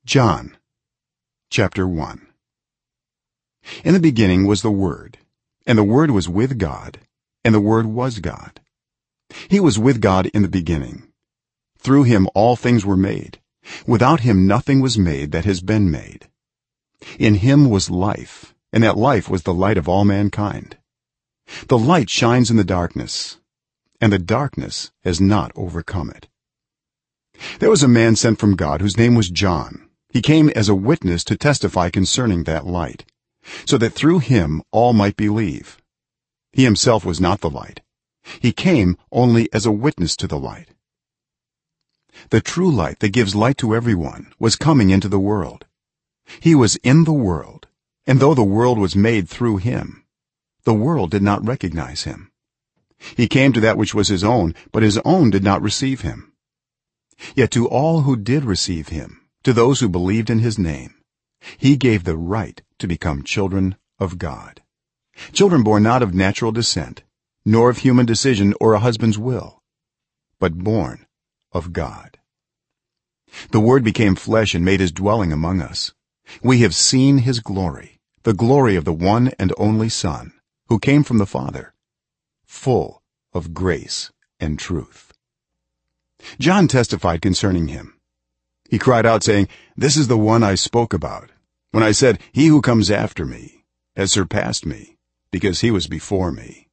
John chapter 1. In the beginning was the Word, and the Word was with God, and the Word was God. He was with God in the beginning. Through him all things were made. Without him nothing was made that has been made. In him was life, and that life was the light of all mankind. The light shines in the darkness, and the darkness has not overcome it. There was a man sent from God whose name was John. He came as a witness to testify concerning that light, so that through him all might believe. He himself was not the light. He came only as a witness to the light. The true light that gives light to everyone was coming into the world. He was in the world, and though the world was made through him, the world did not recognize him. He came to that which was his own, but his own did not receive him. Yet to all who did receive him, to those who believed in his name, he gave the right to become children of God, children born not of natural descent, nor of human decision or a husband's will, but born of God. The Word became flesh and made his dwelling among us. We have seen his glory, the glory of the one and only Son, who came from the Father, full of grace and truth. John testified concerning him. He cried out, saying, "This is the one I spoke about, when I said, 'He who comes after me has surpassed me, because he was before me.'"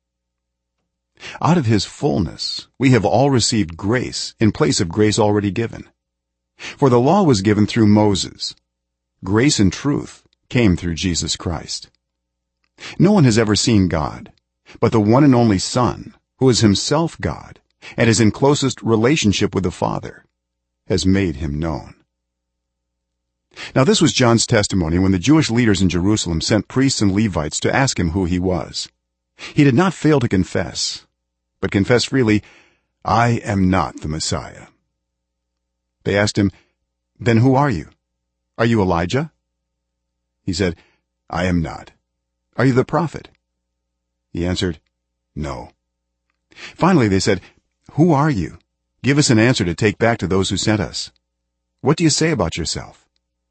Out of his fullness we have all received grace in place of grace already given. For the law was given through Moses. Grace and truth came through Jesus Christ. No one has ever seen God, but the one and only Son, who is himself God and is in closest relationship with the Father, has made him known. Now this was John's testimony when the Jewish leaders in Jerusalem sent priests and Levites to ask him who he was. He did not fail to confess, but confessed freely, "I am not the Messiah." They asked him, "Then who are you? Are you Elijah?" He said, "I am not." "Are you the prophet?" He answered, "No." Finally they said, "Who are you? Give us an answer to take back to those who sent us. What do you say about yourself?"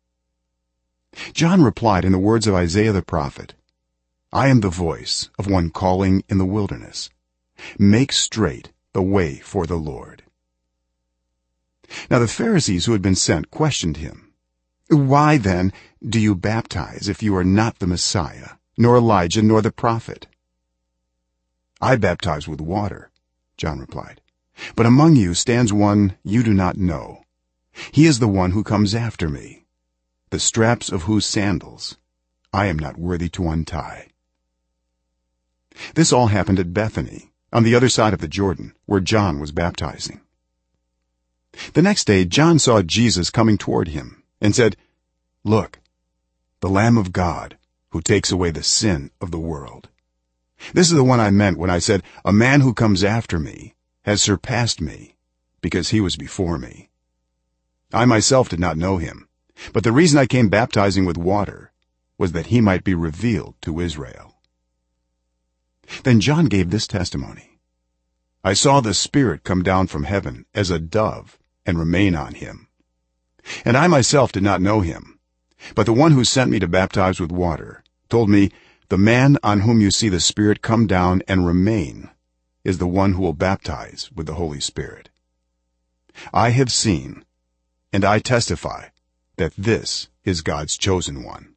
John replied in the words of Isaiah the prophet, "I am the voice of one calling in the wilderness, make straight the way for the Lord." Now the Pharisees who had been sent questioned him, "Why then do you baptize if you are not the Messiah, nor Elijah, nor the prophet?" "I baptize with water," John replied, "but among you stands one you do not know. He is the one who comes after me, the straps of whose sandals I am not worthy to untie." This all happened at Bethany, on the other side of the Jordan, where John was baptizing. The next day John saw Jesus coming toward him and said, "Look, the Lamb of God, who takes away the sin of the world. This is the one I meant when I said, 'A man who comes after me has surpassed me, because he was before me.' I myself did not know him, but the reason I came baptizing with water was that he might be revealed to Israel." Then John gave this testimony, "I saw the Spirit come down from heaven as a dove and remain on him. And I myself did not know him, but the one who sent me to baptize with water told me, 'The man on whom you see the Spirit come down and remain is the one who will baptize with the Holy Spirit.' I have seen, and I testify that this is God's chosen one."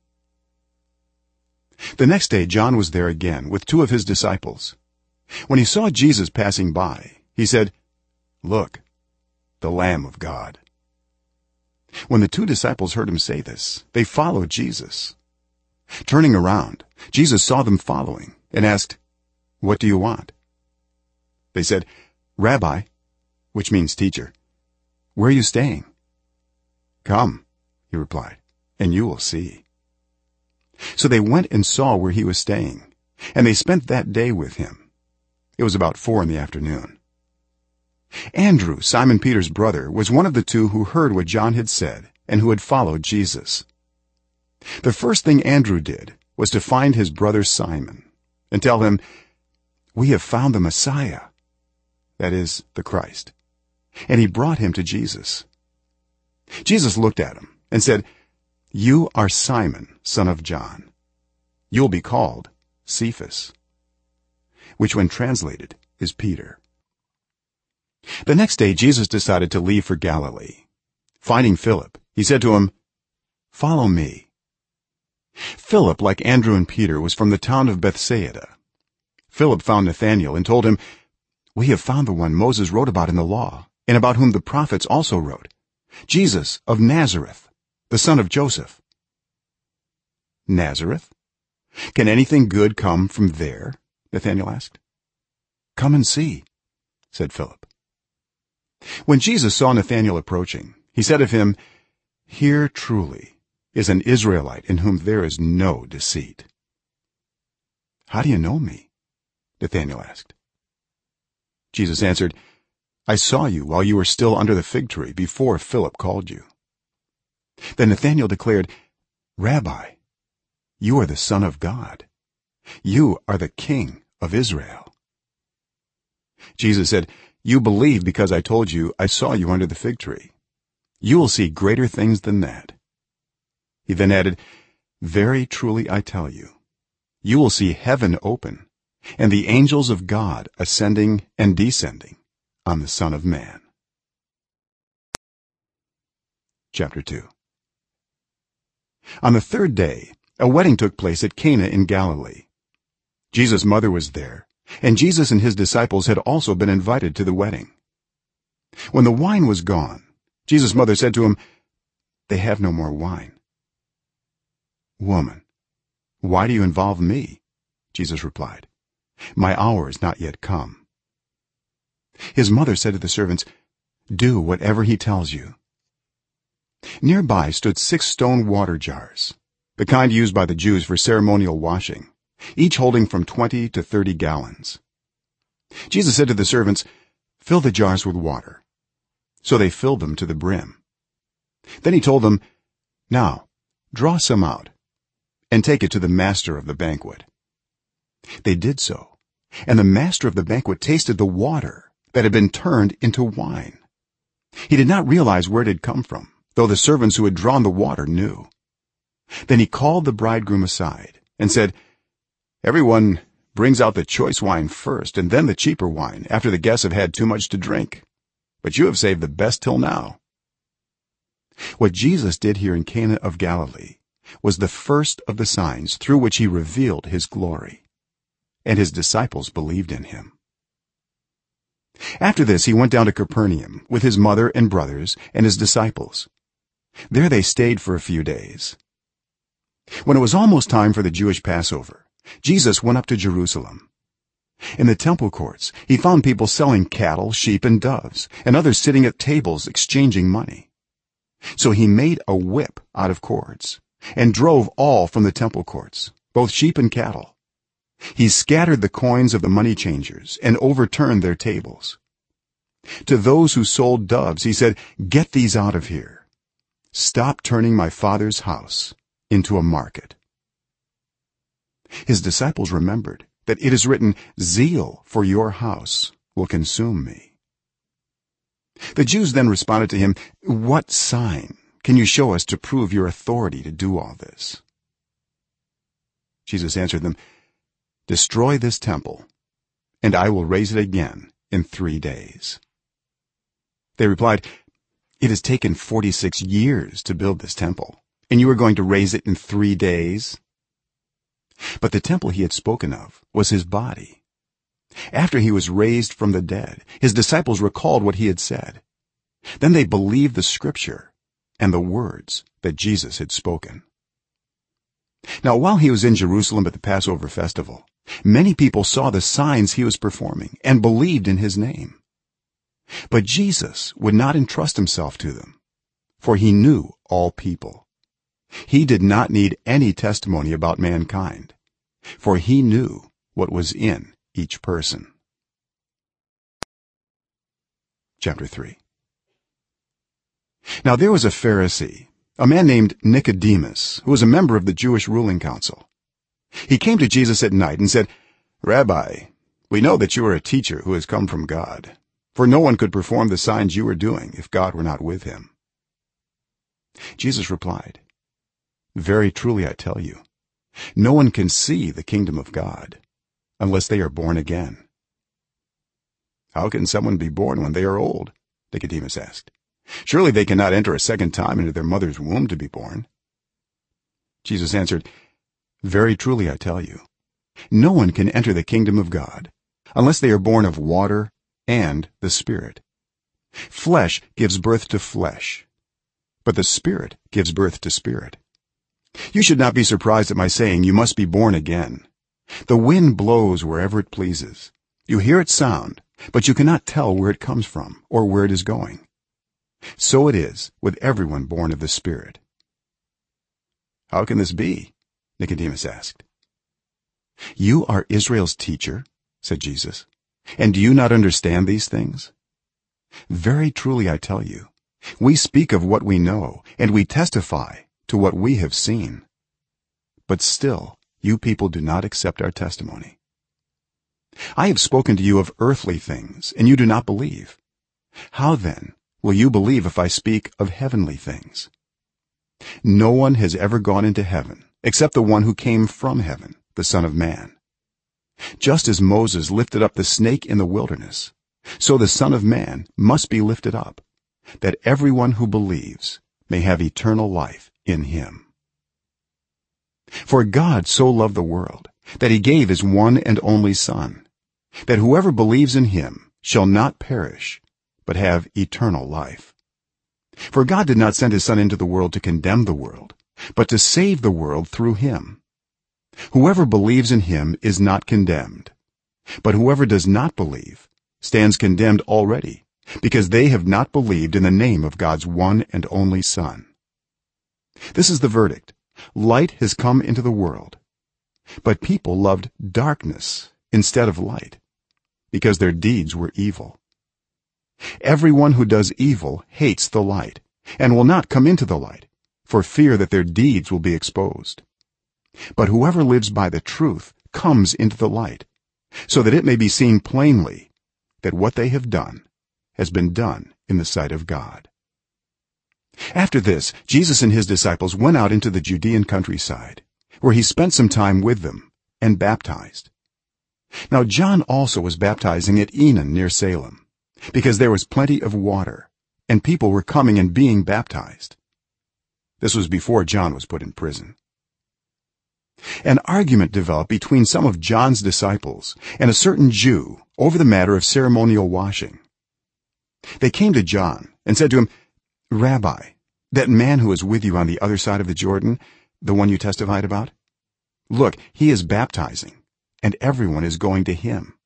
The next day John was there again with two of his disciples. When he saw Jesus passing by, he said, "Look, the Lamb of God." When the two disciples heard him say this, they followed Jesus. Turning around, Jesus saw them following and asked, "What do you want?" They said, "Rabbi," which means teacher, "where are you staying?" "Come," he replied, "and you will see." So they went and saw where he was staying, and they spent that day with him. It was about 4 p.m. Andrew, Simon Peter's brother, was one of the two who heard what John had said and who had followed Jesus. The first thing Andrew did was to find his brother Simon and tell him, "We have found the Messiah," that is, the Christ. And he brought him to Jesus. Jesus looked at him and said, "You are Simon, son of John. You'll be called Cephas," which when translated is Peter. The next day Jesus decided to leave for Galilee. Finding Philip, he said to him, "Follow me." Philip, like Andrew and Peter, was from the town of Bethsaida. Philip found Nathanael and told him, "We have found the one Moses wrote about in the law, and about whom the prophets also wrote, Jesus of Nazareth, the son of Joseph." "Nazareth? Can anything good come from there?" Nathanael asked. "Come and see," said Philip. When Jesus saw Nathanael approaching, he said of him, "Here truly is an Israelite in whom there is no deceit." "How do you know me?" Nathanael asked. Jesus answered, "I saw you while you were still under the fig tree before Philip called you." Then Nathanael declared, "Rabbi, you are the Son of God. You are the King of Israel." Jesus said, "You believe because I told you I saw you under the fig tree. You will see greater things than that." He then added, "Very truly I tell you, you will see heaven open and the angels of God ascending and descending on the Son of Man." Chapter 2. On the third day, a wedding took place at Cana in Galilee. Jesus' mother was there, and Jesus and his disciples had also been invited to the wedding. When the wine was gone, Jesus' mother said to him, "They have no more wine." "Woman, why do you involve me?" Jesus replied. "My hour is not yet come." His mother said to the servants, "Do whatever he tells you." Nearby stood 6 stone water jars, the kind used by the Jews for ceremonial washing, each holding from 20 to 30 gallons. Jesus said to the servants, "Fill the jars with water." So they filled them to the brim. Then he told them, "Now draw some out and take it to the master of the banquet." They did so, and the master of the banquet tasted the water that had been turned into wine. He did not realize where it had come from, though the servants who had drawn the water knew. Then he called the bridegroom aside and said, "Everyone brings out the choice wine first and then the cheaper wine after the guests have had too much to drink, but you have saved the best till now." What Jesus did here in Cana of Galilee was the first of the signs through which he revealed his glory, and his disciples believed in him. After this he went down to Capernaum with his mother and brothers and his disciples. There they stayed for a few days. When it was almost time for the Jewish Passover, Jesus went up to Jerusalem. In the temple courts he found people selling cattle, sheep, and doves, and others sitting at tables exchanging money. So he made a whip out of cords and drove all from the temple courts, both sheep and cattle. He scattered the coins of the money changers and overturned their tables. To those who sold doves he said, "Get these out of here. Stop turning my Father's house into a market." His disciples remembered that it is written, "Zeal for your house will consume me." The Jews then responded to him, "What sign can you show us to prove your authority to do all this?" Jesus answered them, "Destroy this temple, and I will raise it again in 3 days." They replied, "It has taken 46 years to build this temple, and you are going to raise it in 3 days?" But the temple he had spoken of was his body. After he was raised from the dead, his disciples recalled what he had said. Then they believed the scripture and the words that Jesus had spoken. Now while he was in Jerusalem at the Passover festival, many people saw the signs he was performing and believed in his name. But Jesus would not entrust himself to them, for he knew all people. He did not need any testimony about mankind, for he knew what was in each person. Chapter 3. Now there was a Pharisee, a man named Nicodemus, who was a member of the Jewish ruling council. He came to Jesus at night and said, "Rabbi, we know that you are a teacher who has come from God, for no one could perform the signs you are doing if God were not with him." Jesus replied, very truly I tell you, no one can see the kingdom of god unless they are born again. How can someone be born when they are old? Nicodemus asked. Surely they cannot enter a second time into their mother's womb to be born. Jesus answered, very truly I tell you, no one can enter the kingdom of god unless they are born of water and the spirit. Flesh gives birth to flesh, but the spirit gives birth to spirit. You should not be surprised at my saying you must be born again. The wind blows wherever it pleases. You hear its sound, but you cannot tell where it comes from or where it is going. So it is with everyone born of the spirit. How can this be? Nicodemus asked. You are Israel's teacher, said Jesus, and do you not understand these things? Very truly I tell you, we speak of what we know and we testify to what we have seen, but still you people do not accept our testimony. I have spoken to you of earthly things and you do not believe. How then will you believe if I speak of heavenly things? No one has ever gone into heaven except the one who came from heaven, the Son of Man. Just as Moses lifted up the snake in the wilderness, so the Son of Man must be lifted up, that everyone who believes may have eternal life in him. For God so loved the world that he gave his one and only Son, that whoever believes in him shall not perish but have eternal life. For God did not send his Son into the world to condemn the world, but to save the world through him. Whoever believes in him is not condemned, but whoever does not believe stands condemned already, because they have not believed in the name of God's one and only Son. This is the verdict: light has come into the world, but people loved darkness instead of light, because their deeds were evil. Everyone who does evil hates the light and will not come into the light, for fear that their deeds will be exposed. But whoever lives by the truth comes into the light, so that it may be seen plainly that what they have done has been done in the sight of God. After this, Jesus and his disciples went out into the Judean countryside, where he spent some time with them and baptized. Now John also was baptizing at Enon near Salem, because there was plenty of water, and people were coming and being baptized. This was before John was put in prison. An argument developed between some of John's disciples and a certain Jew over the matter of ceremonial washing. They came to John and said to him, Rabbi, that man who is with you on the other side of the Jordan, the one you testified about, look, he is baptizing, and everyone is going to him.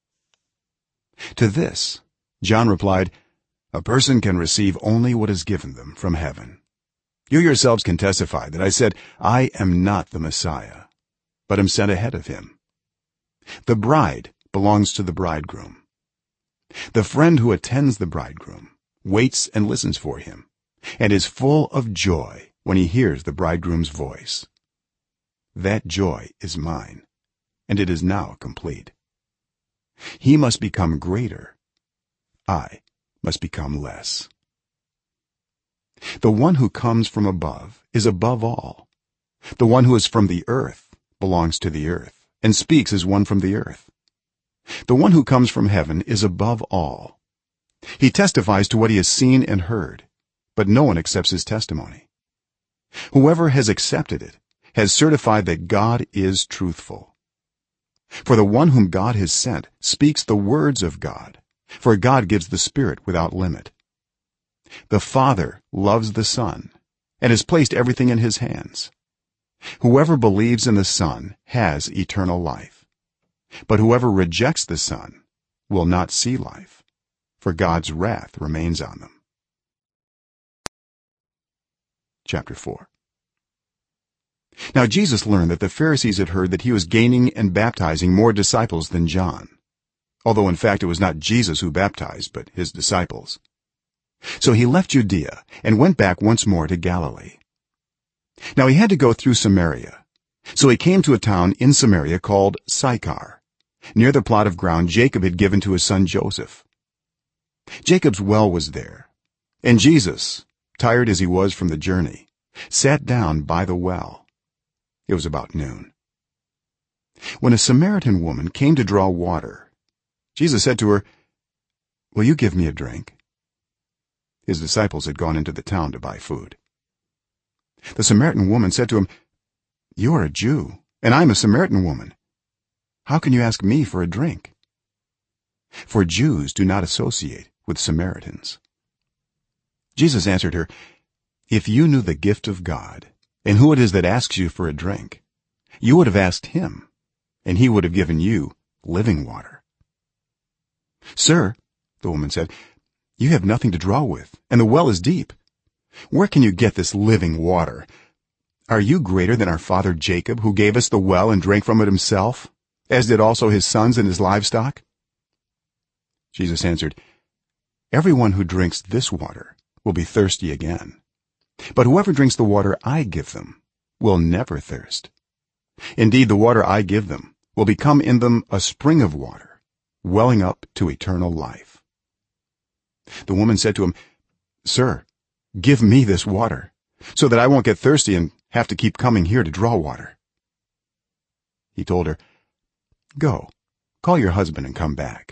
To this John replied, a person can receive only what is given them from heaven. You yourselves can testify that I said, I am not the Messiah, but am sent ahead of him. The bride belongs to the bridegroom. The friend who attends the bridegroom waits and listens for him, and is full of joy when he hears the bridegroom's voice. That joy is mine, and it is now complete. He must become greater, I must become less. The one who comes from above is above all. The one who is from the earth belongs to the earth and speaks as one from the earth. The one who comes from heaven is above all. He testifies to what he has seen and heard, but no one accepts his testimony. Whoever has accepted it has certified that God is truthful. For the one whom God has sent speaks the words of God, for God gives the Spirit without limit. The Father loves the Son and has placed everything in his hands. Whoever believes in the Son has eternal life, but whoever rejects the Son will not see life, for God's wrath remains on them. Chapter 4. Now Jesus learned that the Pharisees had heard that he was gaining and baptizing more disciples than John, although in fact it was not Jesus who baptized but his disciples. So he left Judea and went back once more to Galilee. Now he had to go through Samaria, so he came to a town in Samaria called Sychar, near the plot of ground Jacob had given to his son Joseph. Jacob's well was there, and Jesus, tired as he was from the journey, sat down by the well. It was about noon. When a Samaritan woman came to draw water, Jesus said to her, "Will you give me a drink?" His disciples had gone into the town to buy food. The Samaritan woman said to him, "You are a Jew, and I am a Samaritan woman. How can you ask me for a drink?" For Jews do not associate with Samaritans. Jesus answered her, "If you knew the gift of God and who it is that asks you for a drink, you would have asked him, and he would have given you living water." "Sir," the woman said, "you have nothing to draw with, and the well is deep. Where can you get this living water? Are you greater than our father Jacob, who gave us the well and drank from it himself, as did also his sons and his livestock?" Jesus answered, "Everyone who drinks this water will be thirsty again, but whoever drinks the water I give them will never thirst. Indeed, the water I give them will become in them a spring of water, welling up to eternal life." The woman said to him, "Sir, give me this water, so that I won't get thirsty and have to keep coming here to draw water." He told her, "Go, call your husband and come back."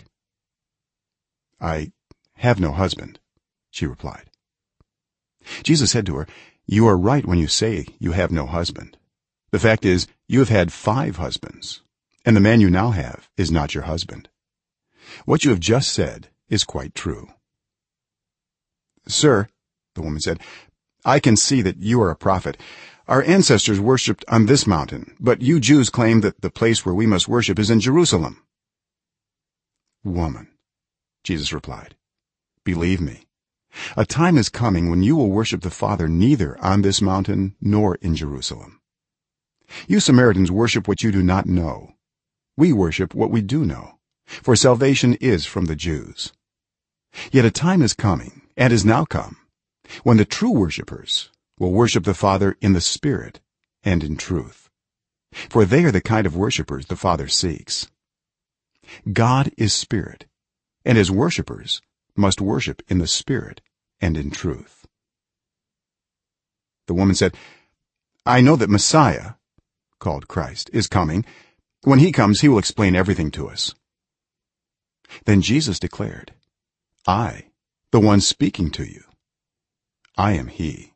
"I have no husband," she replied. Jesus said to her, "You are right when you say you have no husband. The fact is, you have had 5 husbands, and the man you now have is not your husband. What you have just said is quite true." "Sir," the woman said, "I can see that you are a prophet. Our ancestors worshipped on this mountain, but you Jews claim that the place where we must worship is in Jerusalem." "Woman," Jesus replied, "believe me, a time is coming when you will worship the Father neither on this mountain nor in Jerusalem. You Samaritans worship what you do not know. We worship what we do know, for salvation is from the Jews. Yet a time is coming, and is now come, when the true worshippers will worship the Father in the Spirit and in truth, for they are the kind of worshippers the Father seeks. God is spirit, and his worshippers must worship in the Spirit and in truth." The woman said, "I know that Messiah, called Christ, is coming. When he comes, he will explain everything to us." Then Jesus declared, "I, the one speaking to you, I am he."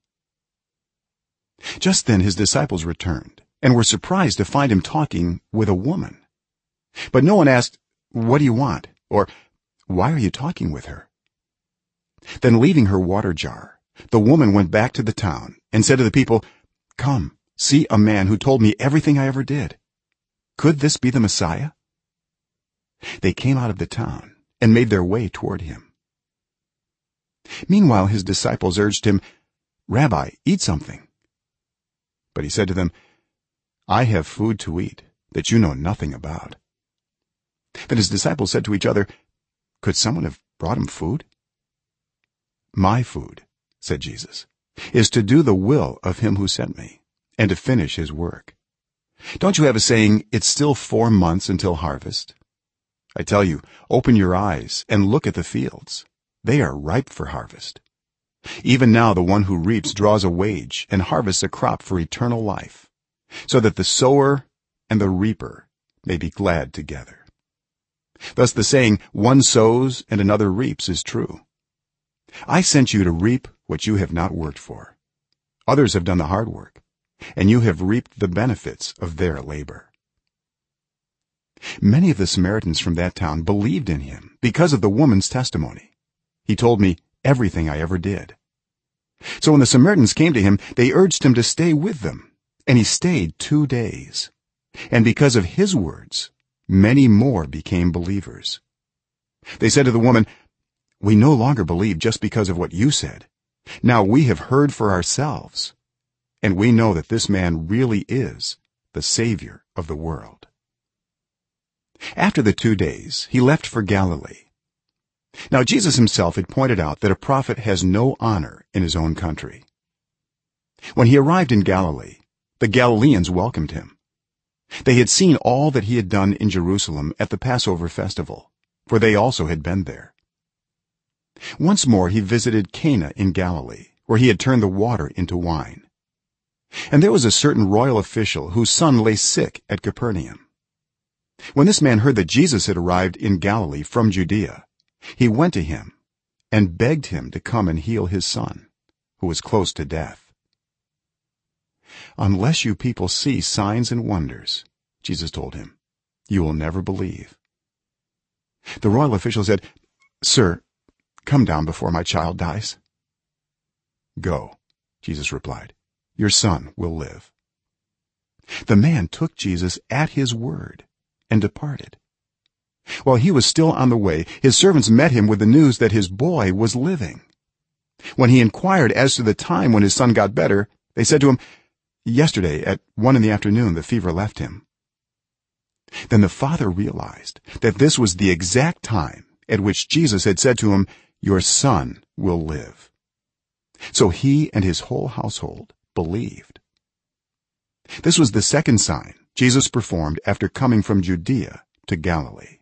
Just then his disciples returned and were surprised to find him talking with a woman. But no one asked, "What do you want?" or "Why are you talking with her?" Then leaving her water jar, the woman went back to the town and said to the people, "Come, see a man who told me everything I ever did. Could this be the Messiah?" They came out of the town and made their way toward him. Meanwhile his disciples urged him, "Rabbi, eat something." But he said to them, "I have food to eat that you know nothing about." Then his disciples said to each other, "Could someone have brought him food?" "My food," said Jesus, "is to do the will of him who sent me and to finish his work. Don't you have a saying, 'It's still 4 months until harvest'? I tell you, open your eyes and look at the fields. They are ripe for harvest. Even now the one who reaps draws a wage and harvests a crop for eternal life, so that the sower and the reaper may be glad together." Thus the saying, "One sows and another reaps," is true. I sent you to reap what you have not worked for. Others have done the hard work, and you have reaped the benefits of their labor. Many of the Samaritans from that town believed in him because of the woman's testimony. "He told me everything I ever did." So when the Samaritans came to him, they urged him to stay with them, and he stayed 2 days. And because of his words, many more became believers. They said to the woman, "We no longer believe just because of what you said. Now we have heard for ourselves, and we know that this man really is the Savior of the world." After the 2 days, he left for Galilee. Now Jesus himself had pointed out that a prophet has no honor in his own country. When he arrived in Galilee, the Galileans welcomed him. They had seen all that he had done in Jerusalem at the Passover festival, for they also had been there. Once more he visited Cana in Galilee, where he had turned the water into wine. and there was a certain royal official whose son lay sick at Capernaum. When this man heard that Jesus had arrived in Galilee from Judea, he went to him and begged him to come and heal his son, who was close to death. "Unless you people see signs and wonders," Jesus told him, "you will never believe." The royal official said, "Sir, come down before my child dies." "Go," Jesus replied, "your son will live." The man took Jesus at his word and departed. While he was still on the way, his servants met him with the news that his boy was living. When he inquired as to the time when his son got better, they said to him, "Yesterday at 1 p.m, the fever left him." Then the father realized that this was the exact time at which Jesus had said to him, "Your son will live." So he and his whole household believed. This was the second sign Jesus performed after coming from Judea to Galilee.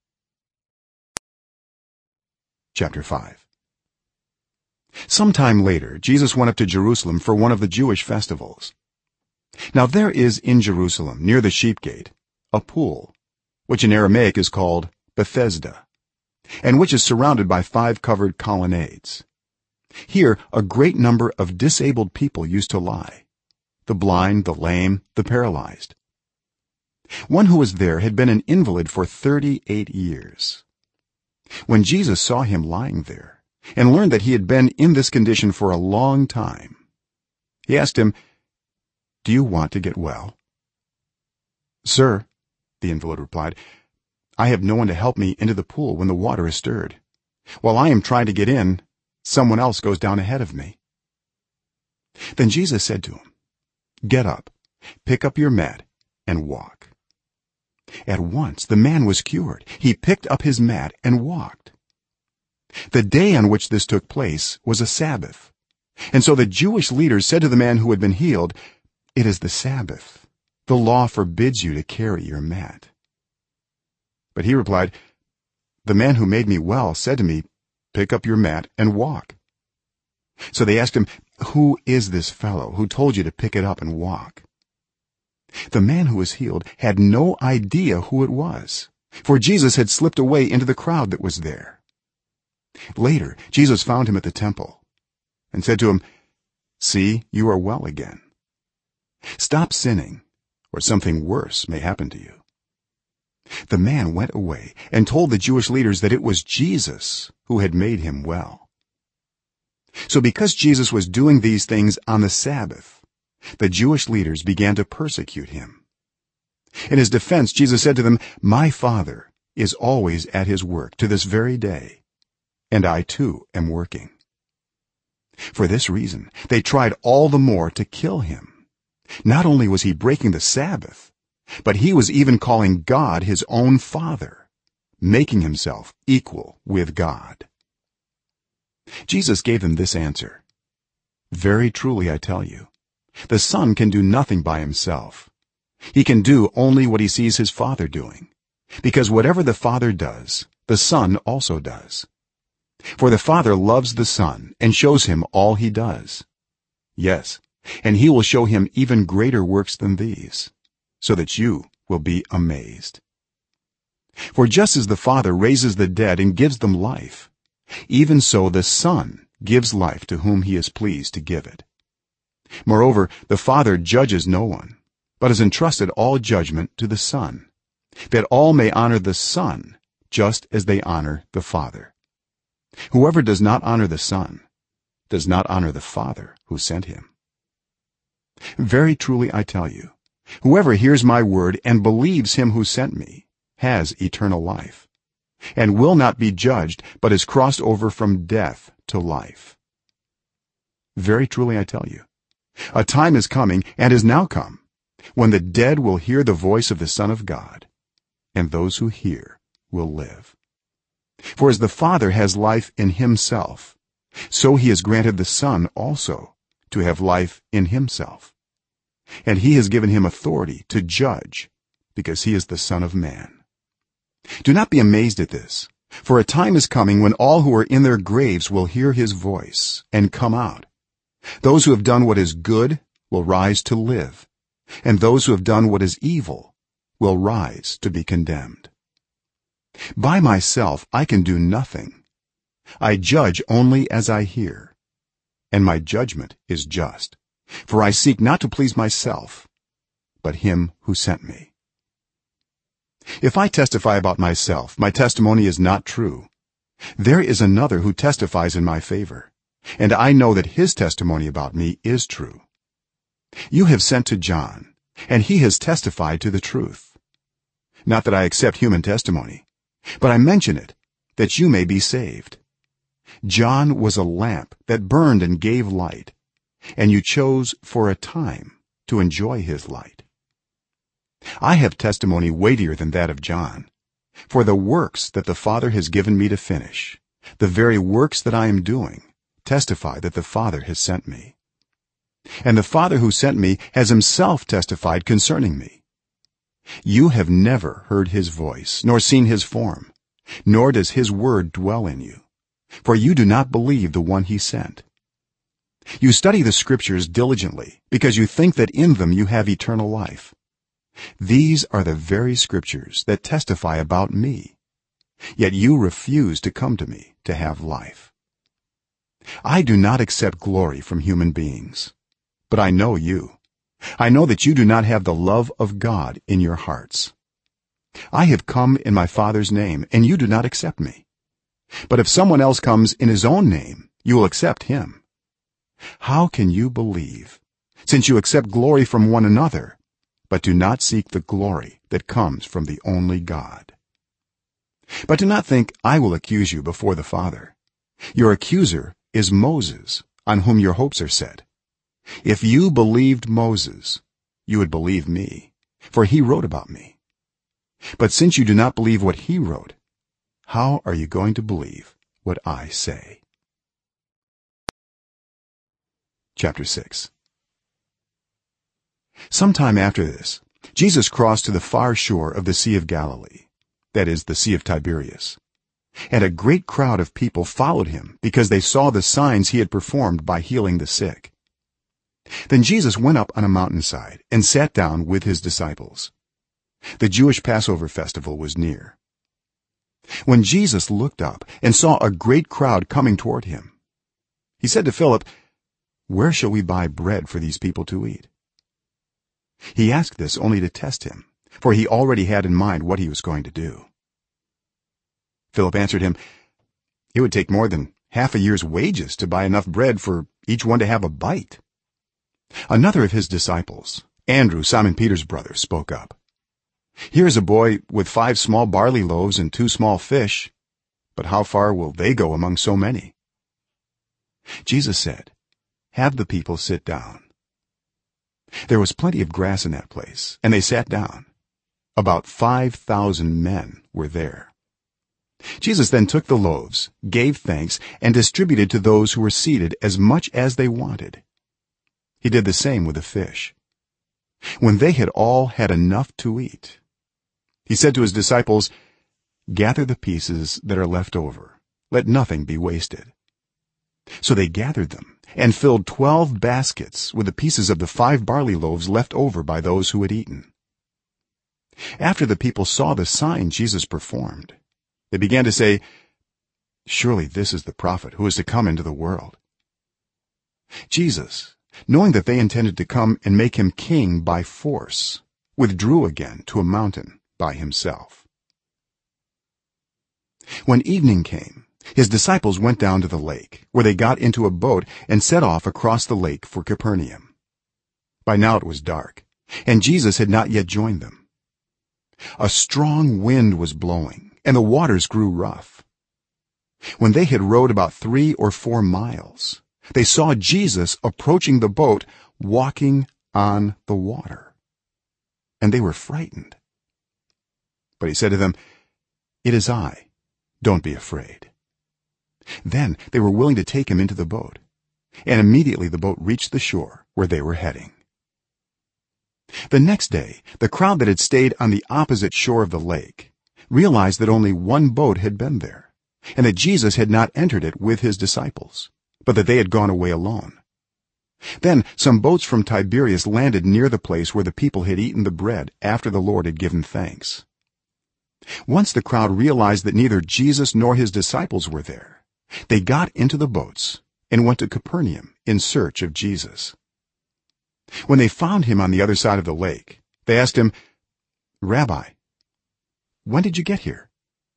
Chapter 5. Sometime later Jesus went up to Jerusalem for one of the Jewish festivals. Now there is in Jerusalem near the sheep gate a pool, which in Aramaic is called Bethesda, and which is surrounded by 5 covered colonnades. Here a great number of disabled people used to lie: the blind, the lame, the paralyzed. One who was there had been an invalid for 38 years. When Jesus saw him lying there and learned that he had been in this condition for a long time, he asked him, "Do you want to get well?" "Sir," the invalid replied, "I have no one to help me into the pool when the water is stirred. While I am trying to get in, someone else goes down ahead of me." Then Jesus said to him, "Get up, pick up your mat and walk." At once the man was cured. He picked up his mat and walked. The day on which this took place was a Sabbath, and so the Jewish leaders said to the man who had been healed, "It is the Sabbath. The law forbids you to carry your mat." But he replied, "The man who made me well said to me, 'Pick up your mat and walk.'" So they asked him, "Who is this fellow who told you to pick it up and walk?" The man who was healed had no idea who it was, for Jesus had slipped away into the crowd that was there. Later Jesus found him at the temple and said to him, "See, you are well again. Stop sinning, or something worse may happen to you." The man went away and told the Jewish leaders that it was Jesus who had made him well. So because Jesus was doing these things on the Sabbath, the Jewish leaders began to persecute him. In his defense, Jesus said to them, "My Father is always at his work to this very day, and I too am working." For this reason they tried all the more to kill him. Not only was he breaking the Sabbath, but he was even calling God his own Father, making himself equal with God. Jesus gave them this answer, "Very truly I tell you, the Son can do nothing by himself. He can do only what he sees his Father doing, because whatever the Father does, the Son also does. For the Father loves the Son and shows him all he does. Yes, and he will show him even greater works than these, so that you will be amazed. For just as the Father raises the dead and gives them life, even so the Son gives life to whom he is pleased to give it. Moreover, the Father judges no one, but has entrusted all judgment to the Son, that all may honor the Son just as they honor the Father. Whoever does not honor the Son does not honor the Father who sent him. Very truly I tell you, whoever hears my word and believes him who sent me has eternal life, and will not be judged, but is crossed over from death to life. Very truly I tell you, a time is coming and has now come when the dead will hear the voice of the Son of God, and those who hear will live. For as the Father has life in himself, so he has granted the Son also to have life in himself, and he has given him authority to judge, because he is the Son of Man. Do not be amazed at this, for a time is coming when all who are in their graves will hear his voice and come out, those who have done what is good will rise to live and those who have done what is evil will rise to be condemned. By myself I can do nothing. I judge only as I hear, and my judgment is just, for I seek not to please myself but him who sent me. If I testify about myself, my testimony is not true. There is another who testifies in my favor, and I know that his testimony about me is true. You have sent to John, and he has testified to the truth. Not that I accept human testimony, but I mention it that you may be saved. John was a lamp that burned and gave light, and you chose for a time to enjoy his light. I have testimony weightier than that of John, for the works that the Father has given me to finish, the very works that I am doing, testify that the Father has sent me. And the Father who sent me has himself testified concerning me. You have never heard his voice nor seen his form, nor does his word dwell in you, for you do not believe the one he sent. You study the scriptures diligently because you think that in them you have eternal life. These are the very scriptures that testify about me, yet you refuse to come to me to have life. I do not accept glory from human beings, but I know you. I know that you do not have the love of God in your hearts. I have come in my Father's name, and you do not accept me. But if someone else comes in his own name, you will accept him. How can you believe, since you accept glory from one another, but do not seek the glory that comes from the only God? But do not think I will accuse you before the Father. Your accuser is Moses, on whom your hopes are set. If you believed Moses, you would believe me, for he wrote about me. But since you do not believe what he wrote, how are you going to believe what I say? Chapter 6. Sometime after this, Jesus crossed to the far shore of the Sea of Galilee, that is, the Sea of Tiberias, and a great crowd of people followed him because they saw the signs he had performed by healing the sick. Then Jesus went up on a mountainside and sat down with his disciples. The Jewish Passover festival was near. When Jesus looked up and saw a great crowd coming toward him, he said to Philip, "Where shall we buy bread for these people to eat?" He asked this only to test him, for he already had in mind what he was going to do. Philip answered him, "It would take more than half a year's wages to buy enough bread for each one to have a bite." Another of his disciples, Andrew, Simon Peter's brother, spoke up, "Here is a boy with 5 small barley loaves and 2 small fish, but how far will they go among so many?" Jesus said, "Have the people sit down." There was plenty of grass in that place, and they sat down. About 5,000 men were there. Jesus then took the loaves, gave thanks, and distributed to those who were seated as much as they wanted. He did the same with the fish. When they had all had enough to eat, he said to his disciples, "Gather the pieces that are left over. Let nothing be wasted." So they gathered them and filled 12 baskets with the pieces of the 5 barley loaves left over by those who had eaten. After the people saw the sign Jesus performed, they began to say, "Surely this is the prophet who is to come into the world." Jesus, knowing that they intended to come and make him king by force, withdrew again to a mountain by himself. When evening came, his disciples went down to the lake, where they got into a boat and set off across the lake for Capernaum. By now it was dark, and Jesus had not yet joined them. A strong wind was blowing, and the waters grew rough. When they had rowed about 3 or 4 miles, they saw Jesus approaching the boat, walking on the water, and they were frightened. But he said to them, "It is I, don't be afraid." Then they were willing to take him into the boat, and immediately the boat reached the shore where they were heading. The next day the crowd that had stayed on the opposite shore of the lake realized that only one boat had been there, and that Jesus had not entered it with his disciples, but that they had gone away alone. then some boats from Tiberias landed near the place where the people had eaten the bread after the Lord had given thanks. Once the crowd realized that neither Jesus nor his disciples were there, they got into the boats and went to Capernaum in search of Jesus. When they found him on the other side of the lake, they asked him, "Rabbi, when did you get here?"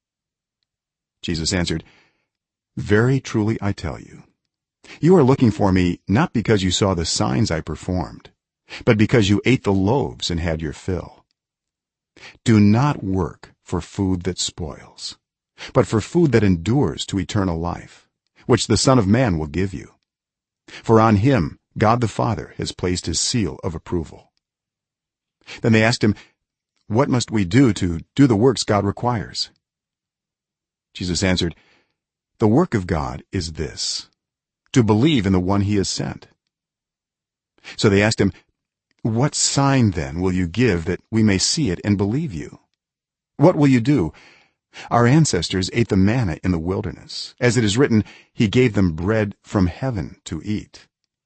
Jesus answered, "Very truly I tell you, you are looking for me not because you saw the signs I performed, but because you ate the loaves and had your fill. Do not work for food that spoils, but for food that endures to eternal life, which the Son of Man will give you. For on him God the Father has placed his seal of approval." Then they asked him, "What must we do to do the works God requires?" Jesus answered, "The work of God is this, to believe in the one he has sent." So they asked him, "What sign then will you give that we may see it and believe you? What will you do? Our ancestors ate the manna in the wilderness, as it is written, he gave them bread from heaven to eat."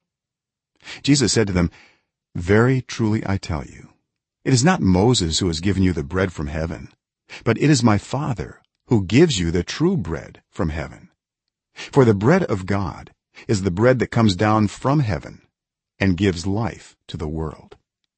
Jesus said to them, "Very truly I tell you, it is not Moses who has given you the bread from heaven, but it is my Father who gives you the true bread from heaven. For the bread of God is the bread that comes down from heaven and gives life to the world."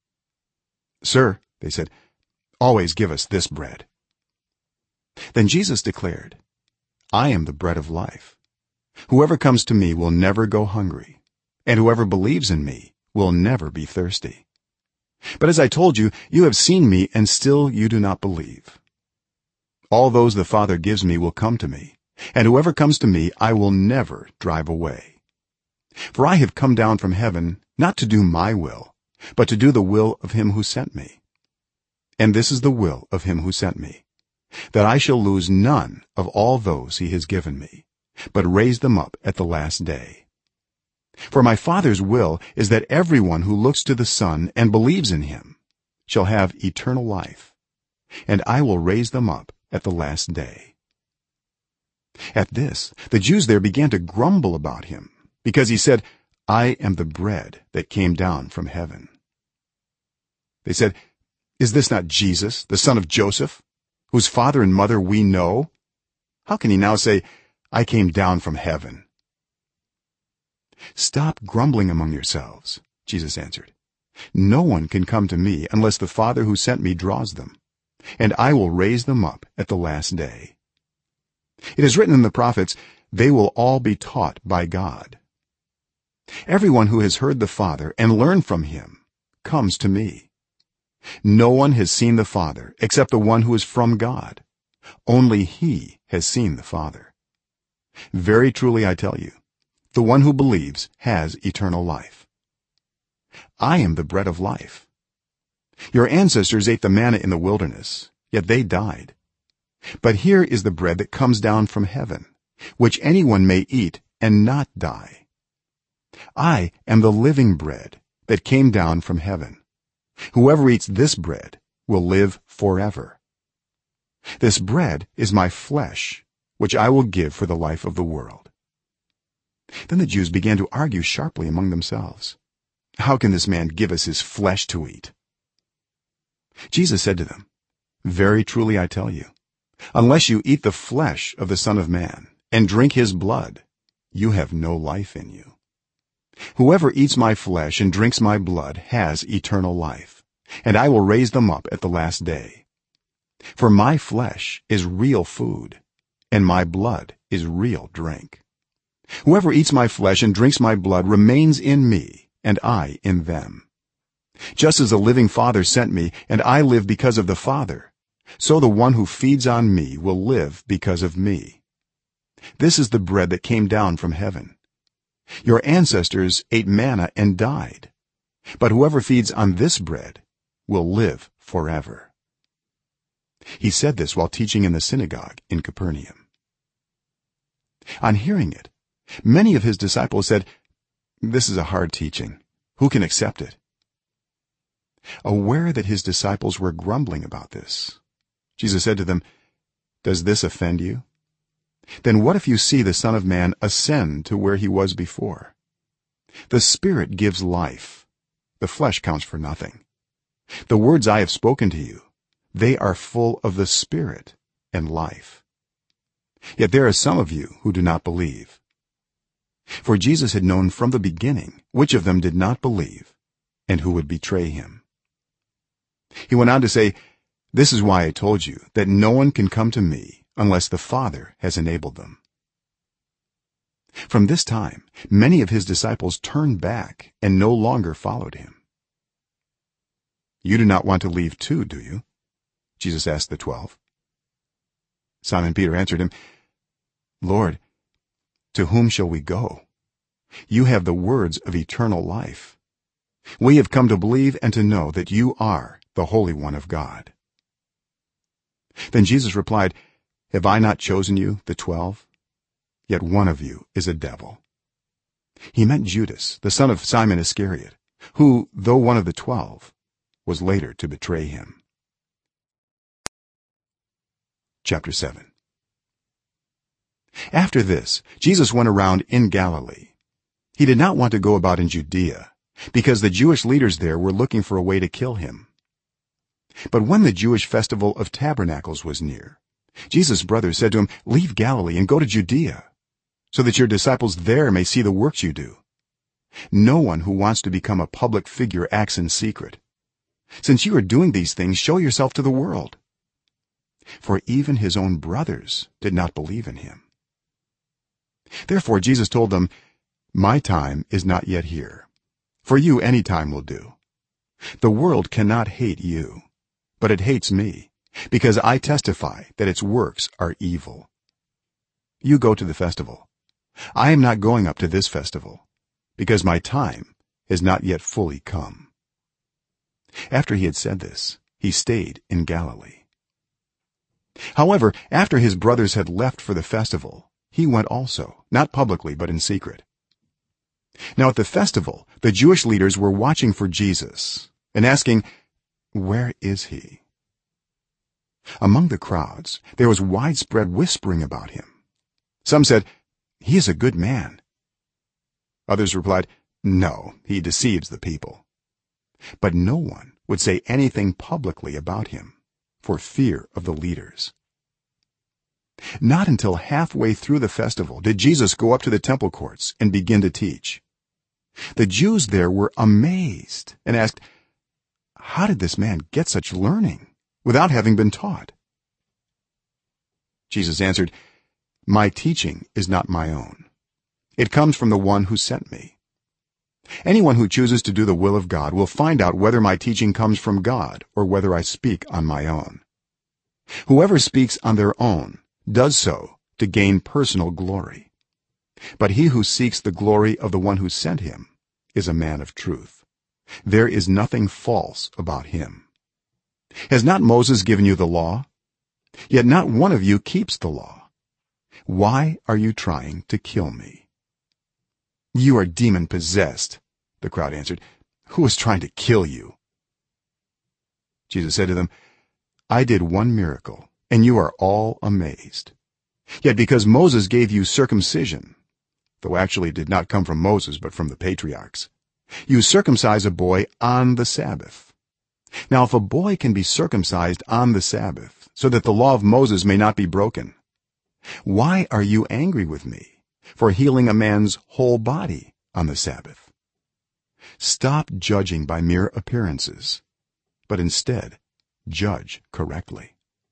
"Sir," they said, "always give us this bread." Then Jesus declared, "I am the bread of life. Whoever comes to me will never go hungry, and whoever believes in me will never be thirsty. But as I told you, you have seen me and still you do not believe. All those the Father gives me will come to me, and whoever comes to me I will never drive away. For I have come down from heaven not to do my will, but to do the will of him who sent me. And this is the will of him who sent me, that I shall lose none of all those he has given me, but raise them up at the last day. For my Father's will is that everyone who looks to the Son and believes in him shall have eternal life, and I will raise them up at the last day." At this the Jews there began to grumble about him, because he said, "I am the bread that came down from heaven." They said, "Is this not Jesus, the son of Joseph, whose father and mother we know? How can he now say, 'I came down from heaven'?" "Stop grumbling among yourselves," Jesus answered. "No one can come to me unless the Father who sent me draws them, and I will raise them up at the last day. It is written in the prophets, they will all be taught by God. Everyone who has heard the Father and learned from him comes to me. No one has seen the Father except the one who is from God. Only he has seen the Father. Very truly I tell you, the one who believes has eternal life. I am the bread of life. Your ancestors ate the manna in the wilderness, yet they died. But here is the bread that comes down from heaven, which anyone may eat and not die. I am the living bread that came down from heaven. Whoever eats this bread will live forever. This bread is my flesh, which I will give for the life of the world." Then the Jews began to argue sharply among themselves, "How can this man give us his flesh to eat?" Jesus said to them, "Very truly I tell you, unless you eat the flesh of the Son of Man and drink his blood, you have no life in you. Whoever eats my flesh and drinks my blood has eternal life, and I will raise them up at the last day. For my flesh is real food, and my blood is real drink. Whoever eats my flesh and drinks my blood remains in me, and I in them. Just as the living Father sent me, and I live because of the Father, so the one who feeds on me will live because of me. This is the bread that came down from heaven. Your ancestors ate manna and died, but whoever feeds on this bread will live forever." He said this while teaching in the synagogue in Capernaum. On hearing it, many of his disciples said, "This is a hard teaching. Who can accept it?" Aware that his disciples were grumbling about this, Jesus said to them, "Does this offend you? Then what if you see the Son of Man ascend to where he was before? the spirit gives life, the flesh counts for nothing. The words I have spoken to you, they are full of the spirit and life. Yet there are some of you who do not believe." For Jesus had known from the beginning which of them did not believe and who would betray him. He went on to say, "This is why I told you that no one can come to me unless the Father has enabled them." From this time many of his disciples turned back and no longer followed him. "You do not want to leave too, do you?" Jesus asked the 12. Simon Peter answered him, "Lord, to whom shall we go? You have the words of eternal life. We have come to believe and to know that you are the Holy One of God." Then Jesus replied, "Have I not chosen you, the 12? Yet one of you is a devil." He meant Judas, the son of Simon Iscariot, who, though one of the 12, was later to betray him. Chapter 7. After this, Jesus went around in Galilee. He did not want to go about in Judea, because the Jewish leaders there were looking for a way to kill him. But when the Jewish festival of tabernacles was near, Jesus' brothers said to him, "Leave Galilee and go to Judea, so that your disciples there may see the works you do. No one who wants to become a public figure acts in secret. Since you are doing these things, show yourself to the world." For even his own brothers did not believe in him. Therefore Jesus told them, "My time is not yet here. For you any time will do. The world cannot hate you, but it hates me, because I testify that its works are evil. You go to the festival. I am not going up to this festival, because my time has not yet fully come." After he had said this, he stayed in Galilee. However, after his brothers had left for the festival, he went also, not publicly but in secret. Now at the festival the Jewish leaders were watching for Jesus and asking, "Where is he?" Among the crowds there was widespread whispering about him. Some said, "He is a good man." Others replied, "No, he deceives the people." But no one would say anything publicly about him for fear of the leaders. Not until halfway through the festival did Jesus go up to the temple courts and begin to teach. The Jews there were amazed and asked, "How did this man get such learning without having been taught?" Jesus answered, "My teaching is not my own. It comes from the one who sent me. Anyone who chooses to do the will of God will find out whether my teaching comes from God or whether I speak on my own. Whoever speaks on their own does so to gain personal glory. But he who seeks the glory of the one who sent him is a man of truth. There is nothing false about him. Has not Moses given you the law? Yet not one of you keeps the law. Why are you trying to kill me?" "You are demon possessed," the crowd answered. "Who is trying to kill you?" Jesus said to them, "I did one miracle and you are all amazed. Yet because Moses gave you circumcision, though actually it did not come from Moses but from the patriarchs, you circumcise a boy on the Sabbath. Now if a boy can be circumcised on the Sabbath so that the law of Moses may not be broken, why are you angry with me for healing a man's whole body on the Sabbath? Stop judging by mere appearances, but instead judge correctly."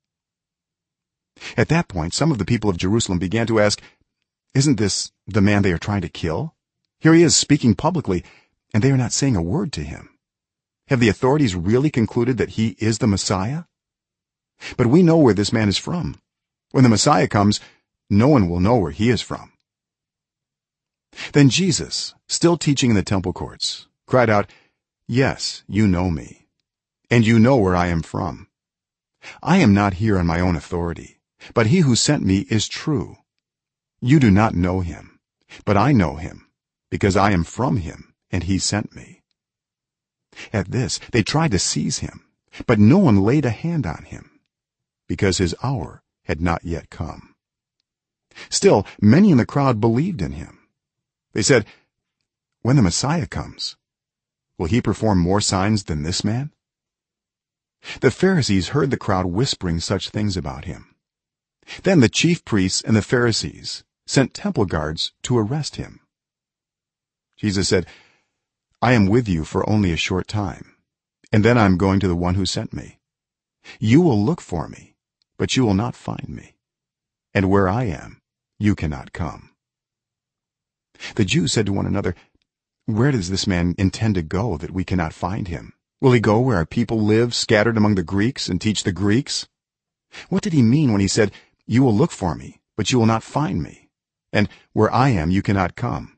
At that point some of the people of Jerusalem began to ask, "Isn't this the man they are trying to kill? Here he is speaking publicly and they are not saying a word to him. Have the authorities really concluded that he is the Messiah? But we know where this man is from. When the Messiah comes, no one will know where he is from." Then Jesus, still teaching in the temple courts, cried out, "Yes, you know me, and you know where I am from. I am not here on my own authority, but he who sent me is true. You do not know him, but I know him, because I am from him and he sent me." At this they tried to seize him, but no one laid a hand on him, because his hour had not yet come. Still many in the crowd believed in him. They said, when the Messiah comes, will he perform more signs than this man?" The Pharisees heard the crowd whispering such things about him. Then the chief priests and the Pharisees sent temple guards to arrest him. Jesus said, "I am with you for only a short time, and then I am going to the one who sent me. You will look for me, but you will not find me, and where I am, you cannot come." The Jews said to one another, "Where does this man intend to go that we cannot find him? Will he go where our people live, scattered among the Greeks, and teach the Greeks? What did he mean when he said, 'You will look for me, but you will not find me, and where I am, you cannot come'?"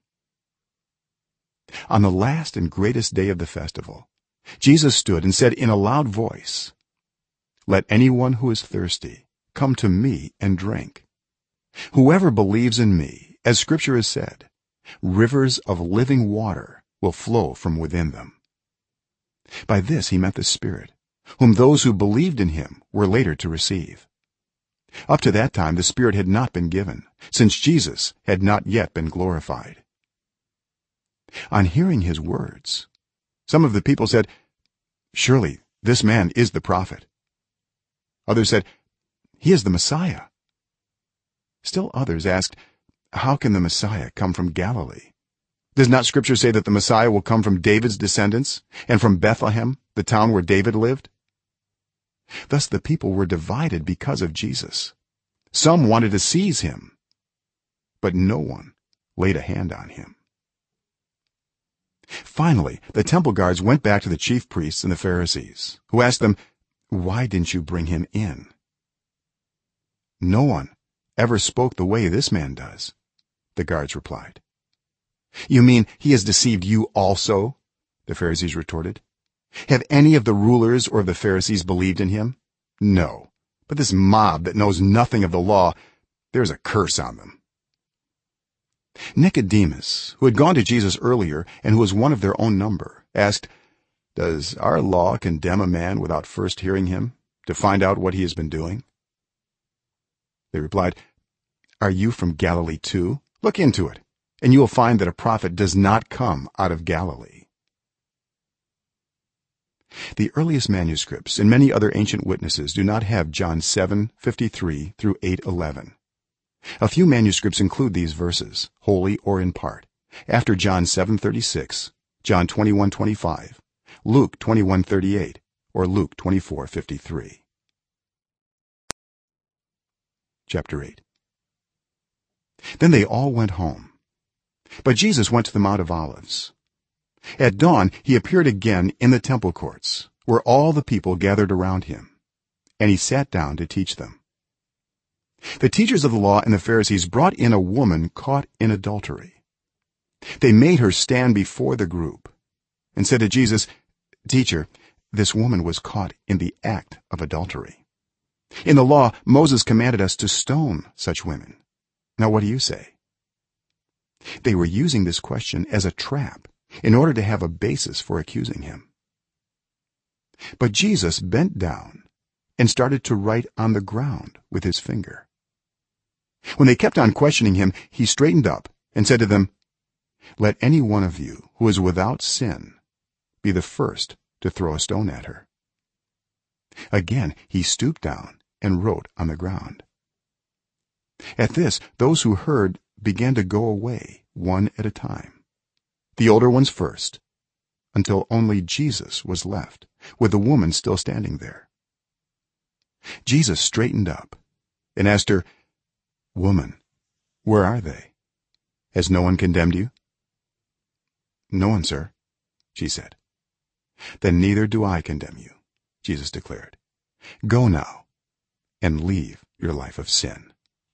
On the last and greatest day of the festival, Jesus stood and said in a loud voice, "Let anyone who is thirsty come to me and drink. Whoever believes in me, as scripture has said, rivers of living water will flow from within them." By this he meant the Spirit, whom those who believed in him were later to receive. Up to that time the Spirit had not been given, since Jesus had not yet been glorified. On hearing his words, some of the people said, "Surely this man is the prophet." Others said, "He is the Messiah." Still others asked, "How can the Messiah come from Galilee? Does not scripture say that the Messiah will come from David's descendants and from Bethlehem, the town where David lived?" Thus the people were divided because of Jesus. Some wanted to seize him, but no one laid a hand on him. Finally the temple guards went back to the chief priests and the Pharisees, who asked them, "Why didn't you bring him in?" "No one ever spoke the way this man does," the guards replied. "You mean he has deceived you also?" the Pharisees retorted. "Have any of the rulers or of the Pharisees believed in him? No, but this mob that knows nothing of the law, there's a curse on them." Nicodemus, who had gone to Jesus earlier and who was one of their own number, asked, "Does our law condemn a man without first hearing him to find out what he has been doing?" They replied, "Are you from Galilee too? Look into it, and you will find that a prophet does not come out of Galilee." The earliest manuscripts and many other ancient witnesses do not have John 7:53 through 8:11. A few manuscripts include these verses, wholly or in part, after John 7:36, John 21:25, Luke 21:38, or Luke 24:53. Chapter 8. Then they all went home, but Jesus went to the Mount of Olives. At dawn he appeared again in the temple courts, where all the people gathered around him, and he sat down to teach them. The teachers of the law and the Pharisees brought in a woman caught in adultery. They made her stand before the group and said to Jesus, "Teacher, this woman was caught in the act of adultery. In the law Moses commanded us to stone such women. Now what do you say?" They were using this question as a trap in order to have a basis for accusing him. But Jesus bent down and started to write on the ground with his finger. When they kept on questioning him, he straightened up and said to them, "Let any one of you who is without sin be the first to throw a stone at her." Again he stooped down and wrote on the ground. At this those who heard began to go away one at a time, the older ones first, until only Jesus was left, with the woman still standing there. Jesus straightened up and asked her, "Woman, where are they? Has no one condemned you?" "No one, sir," she said. "Then neither do I condemn you," Jesus declared. "Go now and leave your life of sin."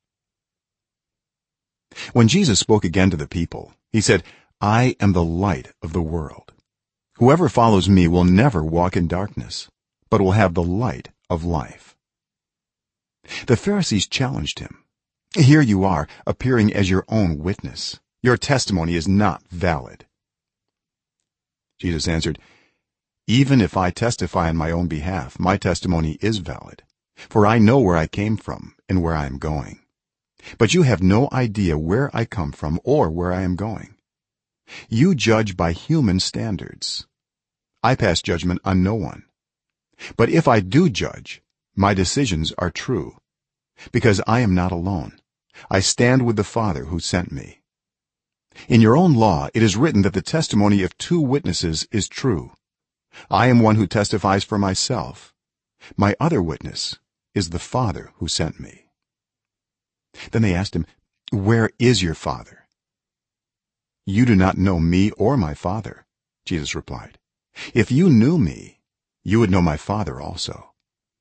When Jesus spoke again to the people, he said, "I am the light of the world. Whoever follows me will never walk in darkness, but will have the light of life." The Pharisees challenged him, "Here you are appearing as your own witness. Your testimony is not valid." Jesus answered, "Even if I testify on my own behalf, my testimony is valid, for I know where I came from and where I am going. But you have no idea where I come from or where I am going. you judge by human standards. I pass judgment on no one. But if I do judge, my decisions are true, because I am not alone. I stand with the Father who sent me. In your own law it is written that the testimony of two witnesses is true. I am one who testifies for myself. My other witness is the Father who sent me." Then they asked him, "Where is your Father?" "You do not know me or my Father," Jesus replied. "If you knew me, you would know my Father also."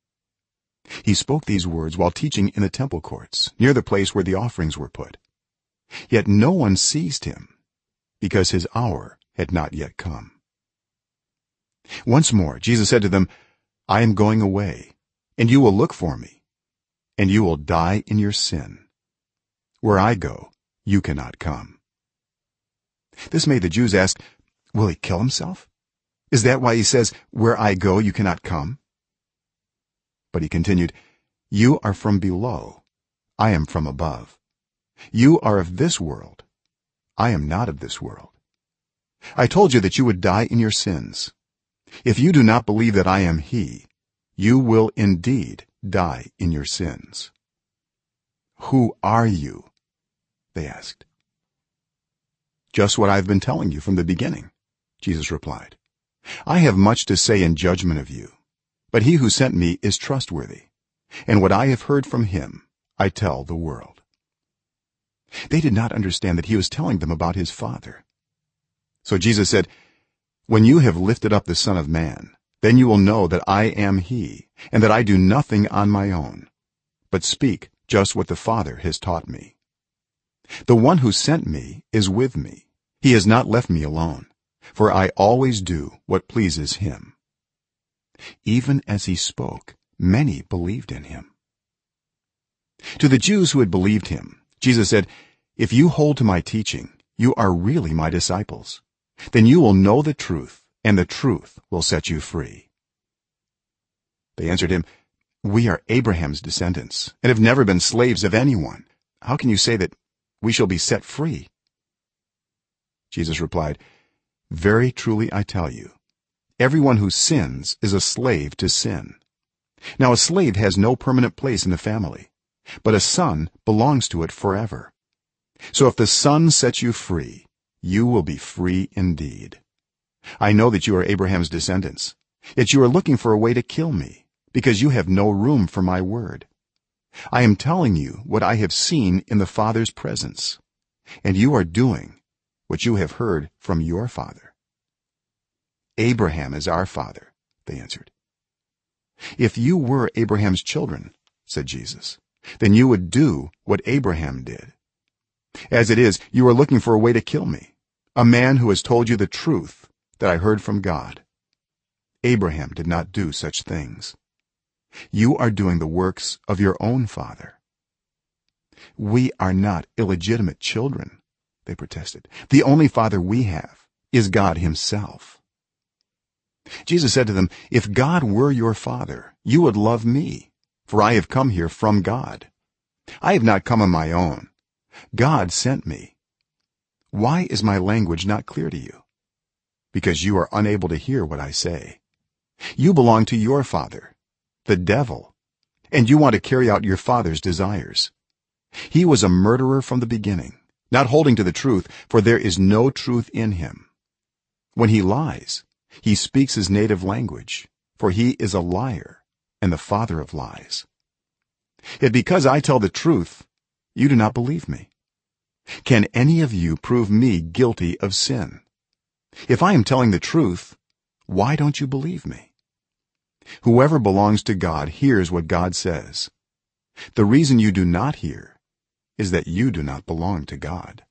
He spoke these words while teaching in the temple courts near the place where the offerings were put. Yet no one seized him, because his hour had not yet come. Once more Jesus said to them, "I am going away, and you will look for me, and you will die in your sin. Where I go, you cannot come." This made the Jews ask, "Will he kill himself? Is that why he says, 'Where I go, you cannot come'?" But he continued, "You are from below, I am from above. You are of this world, I am not of this world. I told you that you would die in your sins. If you do not believe that I am he, you will indeed die in your sins." "Who are you?" they asked. "Just what I've been telling you from the beginning," Jesus replied. "I have much to say in judgment of you, but he who sent me is trustworthy, and what I have heard from him I tell the world." They did not understand that he was telling them about his Father. So Jesus said, "When you have lifted up the Son of Man, then you will know that I am he, and that I do nothing on my own, but speak just what the Father has taught me. The one who sent me is with me. He has not left me alone, for I always do what pleases him." Even as he spoke, many believed in him. To the Jews who had believed him, Jesus said, "If you hold to my teaching, you are really my disciples. Then you will know the truth, and the truth will set you free." They answered him, "We are Abraham's descendants and have never been slaves of anyone. How can you say that we shall be set free?" Jesus replied, "Very truly I tell you, everyone who sins is a slave to sin. Now a slave has no permanent place in the family, but a son belongs to it forever. So if the Son sets you free, you will be free indeed. I know that you are Abraham's descendants, yet you are looking for a way to kill me, because you have no room for my word. I am telling you what I have seen in the Father's presence, and you are doing what you have heard from your father." "Abraham is our father," they answered. "If you were Abraham's children," said Jesus, "then you would do what Abraham did. As it is, you are looking for a way to kill me, a man who has told you the truth that I heard from God. Abraham did not do such things. You are doing the works of your own father." "We are not illegitimate children," they protested. "The only father we have is God himself." Jesus said to them, "If God were your father, you would love me, for I have come here from God. I have not come on my own. God sent me. Why is my language not clear to you? Because you are unable to hear what I say. You belong to your father, the devil, and you want to carry out your father's desires. He was a murderer from the beginning, not holding to the truth, for there is no truth in him. When he lies, he speaks his native language, for he is a liar and the father of lies. Yet because I tell the truth, you do not believe me. Can any of you prove me guilty of sin? If I am telling the truth, why don't you believe me? Whoever belongs to God hears what God says. The reason you do not hear is that you do not belong to God."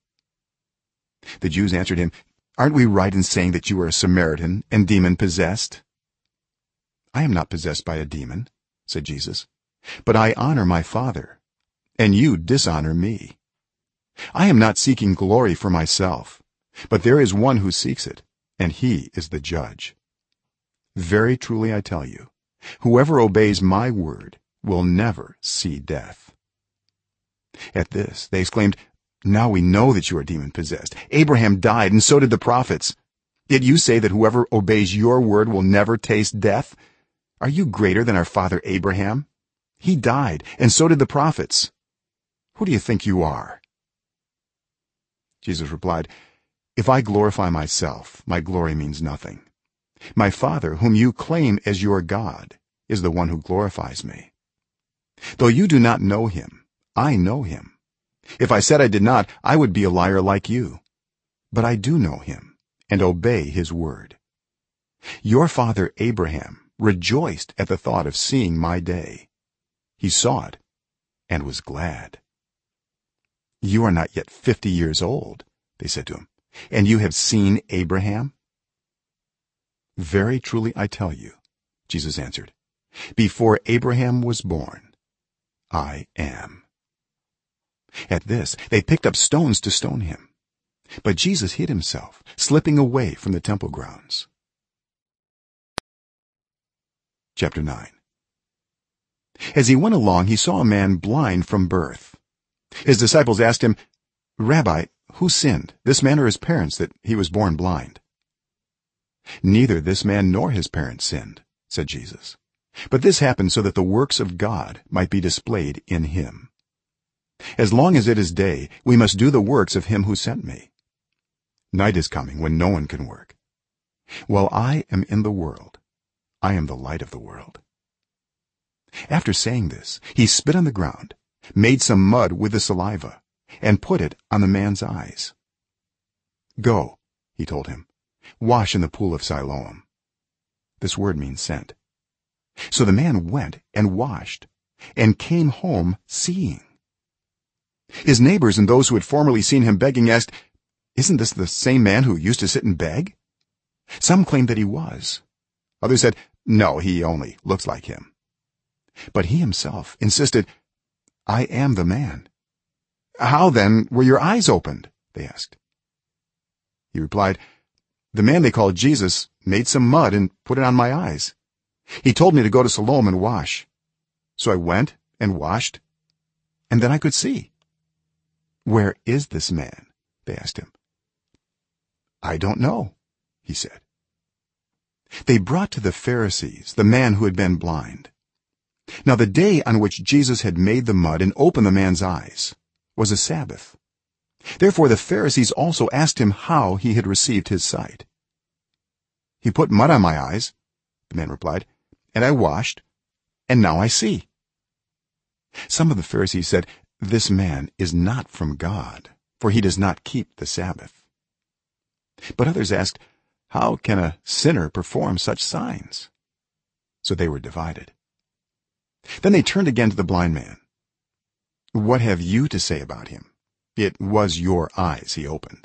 The Jews answered him, "Aren't we right in saying that you are a Samaritan and demon possessed?" "I am not possessed by a demon," said Jesus, "but I honor my Father, and you dishonor me. I am not seeking glory for myself, but there is one who seeks it, and he is the judge. Very truly I tell you, whoever obeys my word will never see death." At this they exclaimed, now we know that you are demon possessed. Abraham died and so did the prophets, yet you say that whoever obeys your word will never taste death. Are you greater than our father Abraham? He died and so did the prophets. Who do you think you are?" Jesus replied, "If I glorify myself, my glory means nothing. My Father, whom you claim as your God, is the one who glorifies me. Though you do not know him, I know him. If I said I did not, I would be a liar like you. But I do know him and obey his word. Your father Abraham rejoiced at the thought of seeing my day. He saw it and was glad." "You are not yet 50 years old," they said to him, "and you have seen Abraham?" "Very truly I tell you," Jesus answered, "before Abraham was born, I am." At this they picked up stones to stone him, but Jesus hid himself, slipping away from the temple grounds. Chapter 9. As he went along, he saw a man blind from birth. His disciples asked him, "Rabbi, who sinned, this man or his parents, that he was born blind?" "Neither this man nor his parents sinned," said Jesus, "but this happened so that the works of God might be displayed in him. As long as it is day, we must do the works of him who sent me. Night is coming when no one can work. While I am in the world, I am the light of the world." After saying this, he spit on the ground, made some mud with the saliva, and put it on the man's eyes. "Go," he told him, "wash in the pool of Siloam." This word means sent. So the man went and washed and came home seeing. His neighbors and those who had formerly seen him begging asked, "Isn't this the same man who used to sit and beg?" Some claimed that he was. Others said, "No, he only looks like him." But he himself insisted, "I am the man." "How then were your eyes opened?" they asked. He replied, "The man they called Jesus made some mud and put it on my eyes. He told me to go to Siloam and wash. So I went and washed, and then I could see." "Where is this man?" they asked him. "I don't know," he said. They brought to the Pharisees the man who had been blind. Now the day on which Jesus had made the mud and opened the man's eyes was a Sabbath. Therefore the Pharisees also asked him how he had received his sight. "He put mud on my eyes," the man replied, "and I washed, and now I see." Some of the Pharisees said, "This man is not from God, for he does not keep the Sabbath." But others asked, "How can a sinner perform such signs?" So they were divided. Then they turned again to the blind man. "What have you to say about him? It was your eyes he opened."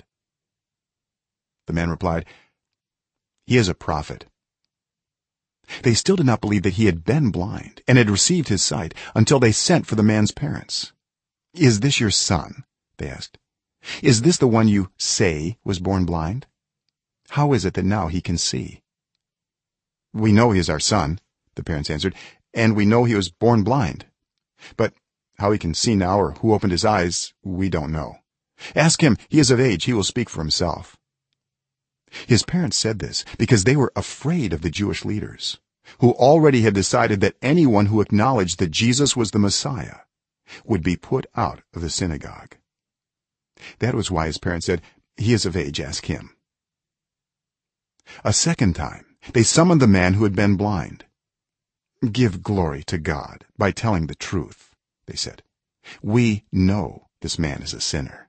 The man replied, "He is a prophet." They still did not believe that he had been blind and had received his sight until they sent for the man's parents. "Is this your son?" they asked. "Is this the one you say was born blind? How is it that now he can see?" "We know he is our son," the parents answered, "and we know he was born blind. But how he can see now or who opened his eyes, we don't know. Ask him, he is of age, he will speak for himself." His parents said this because they were afraid of the Jewish leaders, who already had decided that anyone who acknowledged that Jesus was the Messiah would be put out of the synagogue. That was why his parents said, "He is of age, ask him." A second time they summoned the man who had been blind. "Give glory to God by telling the truth," they said. "We know this man is a sinner."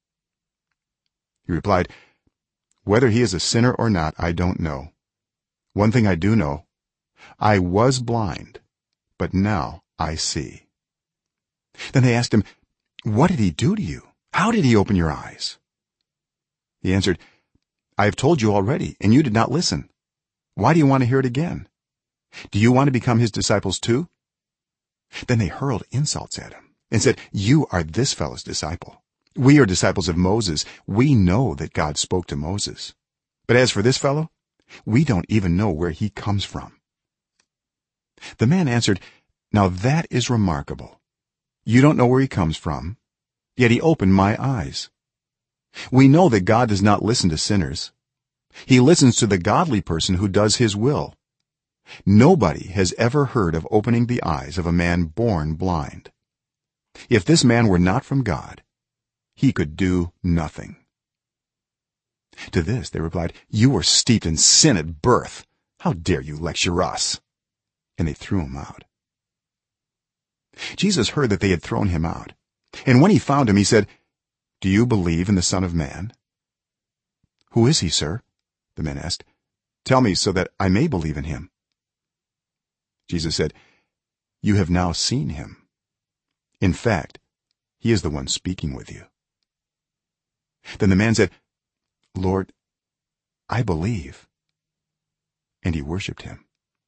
He replied, "Whether he is a sinner or not, I don't know. One thing I do know, I was blind, but now I see." Then they asked him, "What did he do to you? How did he open your eyes?" He answered, "I have told you already, and you did not listen. Why do you want to hear it again? Do you want to become his disciples too?" Then they hurled insults at him and said, "You are this fellow's disciple. We are disciples of Moses. We know that God spoke to Moses. But as for this fellow, we don't even know where he comes from." The man answered, "Now that is remarkable. You don't know where he comes from, yet he opened my eyes. We know that God does not listen to sinners. He listens to the godly person who does his will. Nobody has ever heard of opening the eyes of a man born blind. If this man were not from God, he could do nothing." To this they replied, "You were steeped in sin at birth. How dare you lecture us?" And they threw him out. Jesus heard that they had thrown him out, and when he found him, he said, "Do you believe in the Son of Man?" "Who is he, sir?" the man asked. "Tell me so that I may believe in him." Jesus said, "You have now seen him. In fact, he is the one speaking with you." Then the man said, "Lord, I believe." And he worshipped him.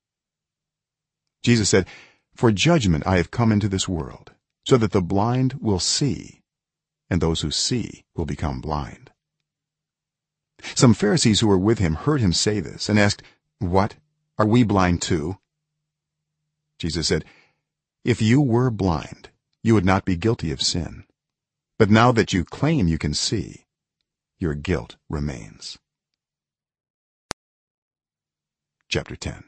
Jesus said, "For judgment I have come into this world, so that the blind will see, and those who see will become blind." Some Pharisees who were with him heard him say this and asked, "What? Are we blind too?" Jesus said, "If you were blind, you would not be guilty of sin. But now that you claim you can see, your guilt remains." Chapter 10.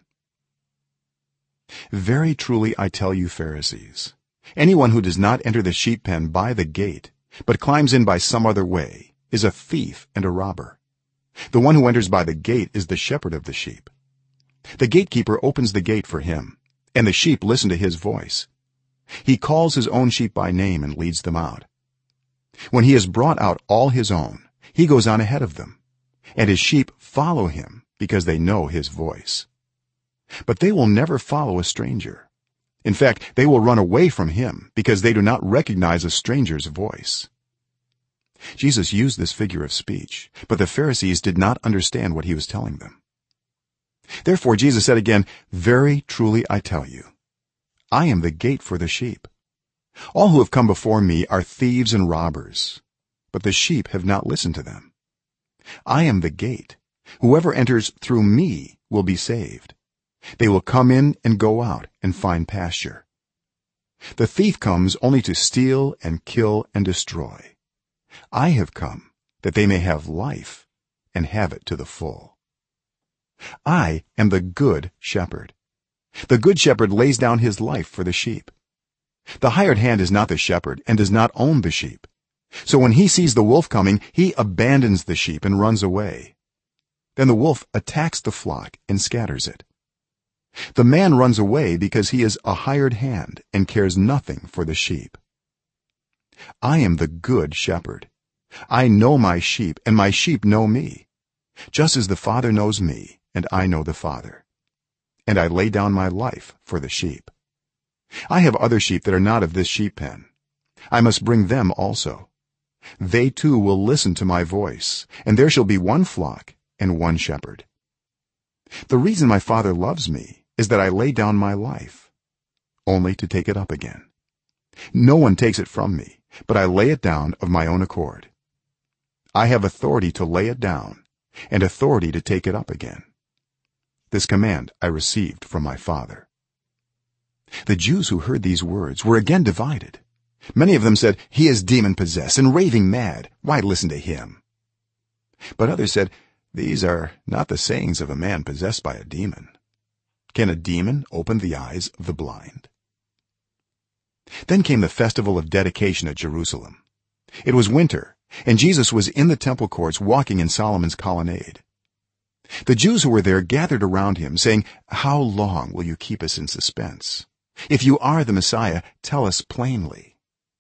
"Very truly I tell you, Pharisees, anyone who does not enter the sheep pen by the gate, but climbs in by some other way, is a thief and a robber. The one who enters by the gate is the shepherd of the sheep. The gatekeeper opens the gate for him, and the sheep listen to his voice. He calls his own sheep by name and leads them out. When he has brought out all his own, he goes on ahead of them, and his sheep follow him because they know his voice. But they will never follow a stranger. In fact, they will run away from him because they do not recognize a stranger's voice." Jesus used this figure of speech, but the Pharisees did not understand what he was telling them. Therefore Jesus said again, "Very truly I tell you, I am the gate for the sheep. All who have come before me are thieves and robbers, but the sheep have not listened to them. I am the gate. Whoever enters through me will be saved. They will come in and go out and find pasture. The thief comes only to steal and kill and destroy. I have come that they may have life and have it to the full. I am the good shepherd. The good shepherd lays down his life for the sheep. The hired hand is not the shepherd and does not own the sheep. So when he sees the wolf coming, he abandons the sheep and runs away. Then the wolf attacks the flock and scatters it. The man runs away because he is a hired hand and cares nothing for the sheep. I am the good shepherd. I know my sheep, and my sheep know me, just as the Father knows me, and I know the Father. And I lay down my life for the sheep. I have other sheep that are not of this sheep pen. I must bring them also. They too will listen to my voice, and there shall be one flock and one shepherd. The reason my Father loves me is that I lay down my life, only to take it up again. No one takes it from me, but I lay it down of my own accord. I have authority to lay it down and authority to take it up again. This command I received from my Father." The Jews who heard these words were again divided. Many of them said, "He is demon-possessed and raving mad. Why listen to him?" But others said, "These are not the sayings of a man possessed by a demon. Can a demon open the eyes of the blind?" Then came the festival of dedication at Jerusalem. It was winter, and Jesus was in the temple courts walking in Solomon's colonnade. The Jews who were there gathered around him, saying, "How long will you keep us in suspense? If you are the Messiah, tell us plainly."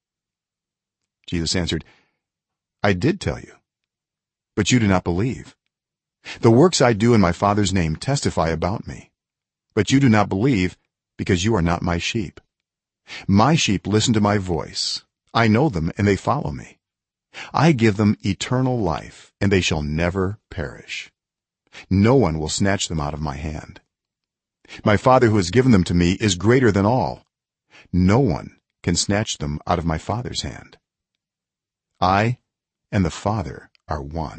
Jesus answered, "I did tell you, but you do not believe. The works I do in my Father's name testify about me, but you do not believe because you are not my sheep. My sheep listen to my voice. I know them and they follow me. I give them eternal life, and they shall never perish. No one will snatch them out of my hand. My Father who has given them to me is greater than all. No one can snatch them out of my Father's hand. I and the Father are one."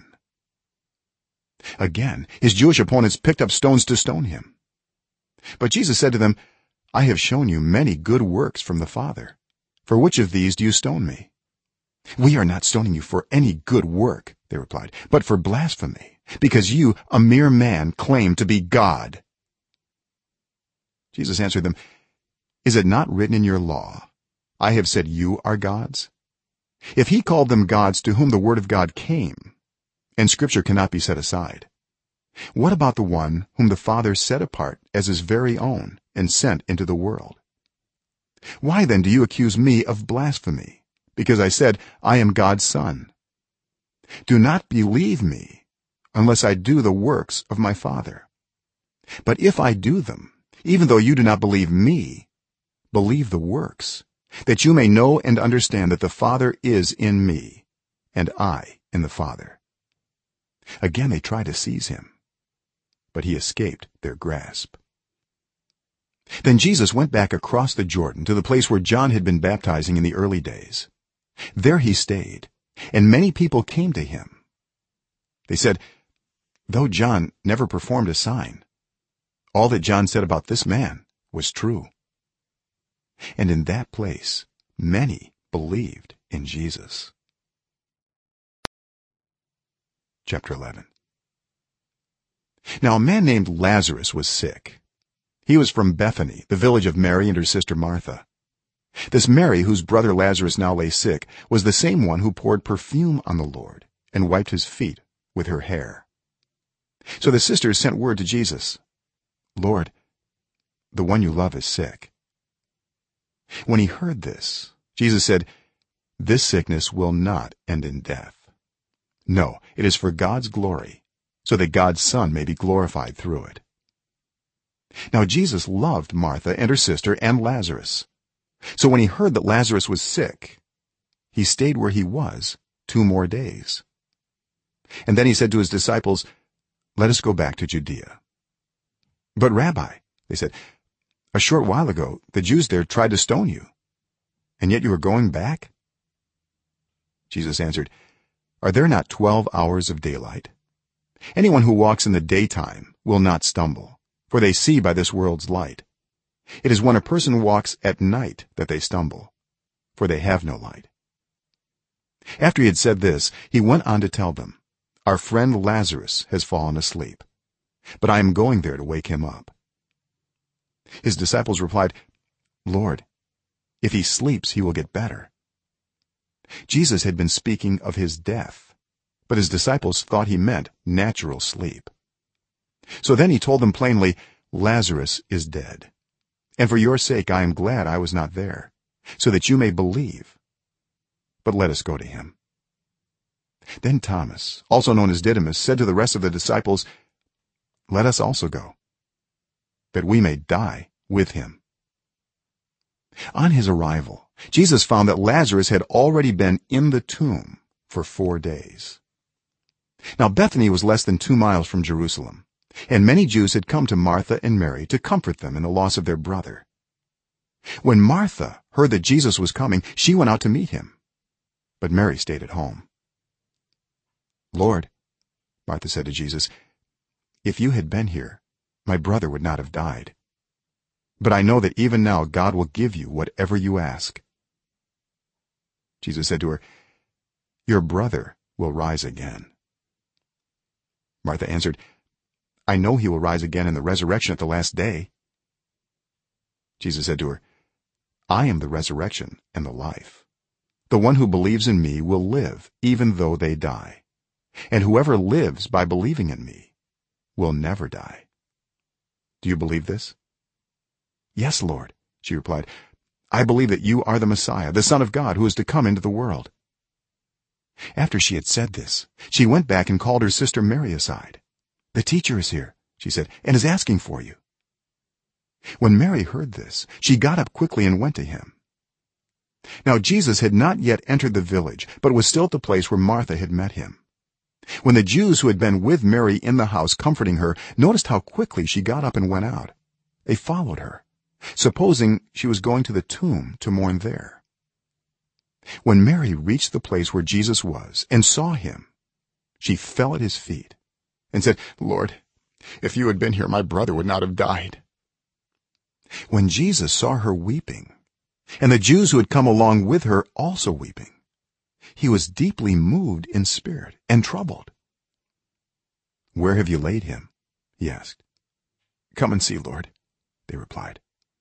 Again his Jewish opponents picked up stones to stone him. But Jesus said to them, "I have shown you many good works from the Father. For which of these do you stone me?" we are not stoning you for any good work, they replied, but for blasphemy, because you, a mere man, claim to be god. Jesus answered them, is it not written in your law, I have said you are gods? If he called them gods to whom the word of God came, and scripture cannot be set aside, what about the one whom the Father set apart as his very own and sent into the world? Why then do you accuse me of blasphemy, because I said I am God's son? Do not believe me unless I do the works of my Father. But if I do them, even though you do not believe me, believe the works, that you may know and understand that the Father is in me and I in the Father. Again they tried to seize him, but he escaped their grasp. Then Jesus went back across the Jordan to the place where John had been baptizing in the early days. There he stayed, and many people came to him. They said, though John never performed a sign, all that John said about this man was true. And in that place many believed in Jesus. Chapter 11. Now a man named Lazarus was sick. He was from Bethany, the village of Mary and her sister Martha. This Mary, whose brother Lazarus now lay sick, was the same one who poured perfume on the Lord and wiped his feet with her hair. So the sisters sent word to Jesus, Lord, the one you love is sick. When he heard this, Jesus said, this sickness will not end in death. No, it is for God's glory, so that God's Son may be glorified through it. Now Jesus loved Martha and her sister and Lazarus. So when he heard that Lazarus was sick, he stayed where he was 2 more days. And then he said to his disciples, let us go back to Judea. But Rabbi, they said, a short while ago the Jews there tried to stone you, and yet you are going back? Jesus answered, are there not 12 hours of daylight? Anyone who walks in the daytime will not stumble, for they see by this world's light. It is when a person walks at night that they stumble, for they have no light. After he had said this, he went on to tell them, our friend Lazarus has fallen asleep, but I am going there to wake him up. His disciples replied, Lord, if he sleeps he will get better. Jesus had been speaking of his death, but his disciples thought he meant natural sleep. So then he told them plainly, Lazarus is dead, and for your sake I am glad I was not there, so that you may believe. But let us go to him. Then Thomas, also known as Didymus, said to the rest of the disciples, let us also go, that we may die with him. On his arrival, Jesus found that Lazarus had already been in the tomb for 4 days. Now Bethany was less than 2 miles from Jerusalem, and many Jews had come to Martha and Mary to comfort them in the loss of their brother. When Martha heard that Jesus was coming, she went out to meet him, but Mary stayed at home. Lord, Martha said to Jesus, if you had been here, my brother would not have died. But I know that even now God will give you whatever you ask. Jesus said to her, your brother will rise again. Martha answered, I know he will rise again in the resurrection at the last day. Jesus said to her, I am the resurrection and the life. The one who believes in me will live even though they die, and whoever lives by believing in me will never die. Do you believe this? Yes, Lord, she replied. I believe that you are the Messiah, the Son of God, who is to come into the world. After she had said this, she went back and called her sister Mary aside. The teacher is here, she said, and is asking for you. When Mary heard this, she got up quickly and went to him. Now Jesus had not yet entered the village, but was still at the place where Martha had met him. When the Jews who had been with Mary in the house comforting her noticed how quickly she got up and went out, they followed her, supposing she was going to the tomb to mourn there. When Mary reached the place where Jesus was and saw him, she fell at his feet and said, Lord, if you had been here, my brother would not have died. When Jesus saw her weeping, and the Jews who had come along with her also weeping, he was deeply moved in spirit and troubled. "Where have you laid him?" he asked. "Come and see, Lord," they replied.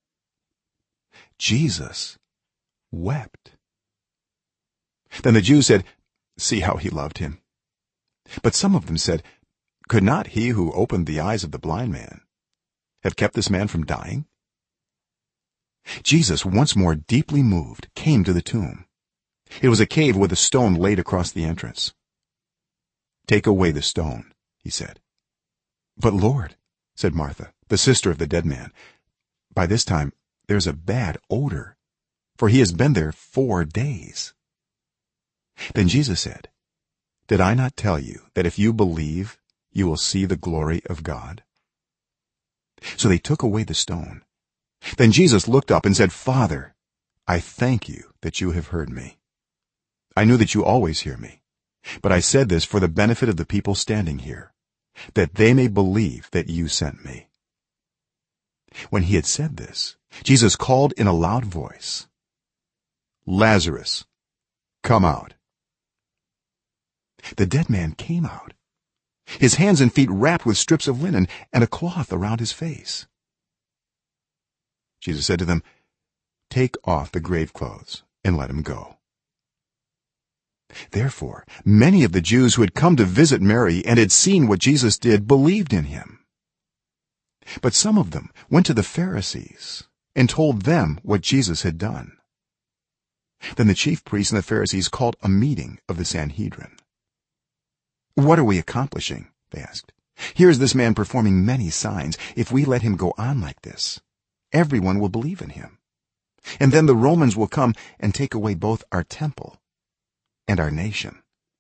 Jesus wept. Then the Jews said, "See how he loved him." But some of them said, "Could not he who opened the eyes of the blind man have kept this man from dying?" Jesus, once more deeply moved, came to the tomb. It was a cave with a stone laid across the entrance. "Take away the stone," he said. "But Lord," said Martha, the sister of the dead man, "by this time there's a bad odor, for he has been there 4 days." Then Jesus said, "Did I not tell you that if you believe you will see the glory of God?" So they took away the stone. Then Jesus looked up and said, "Father, I thank you that you have heard me. I knew that you always hear me, but I said this for the benefit of the people standing here, that they may believe that you sent me." When he had said this, Jesus called in a loud voice, "Lazarus, come out." The dead man came out, his hands and feet wrapped with strips of linen and a cloth around his face. Jesus said to them, "Take off the grave clothes and let him go." Therefore many of the Jews who had come to visit Mary and had seen what Jesus did believed in him. But some of them went to the Pharisees and told them what Jesus had done. Then the chief priests and the Pharisees called a meeting of the Sanhedrin. "What are we accomplishing?" they asked. "Here is this man performing many signs. If we let him go on like this, everyone will believe in him, and then the Romans will come and take away both our temple and our nation."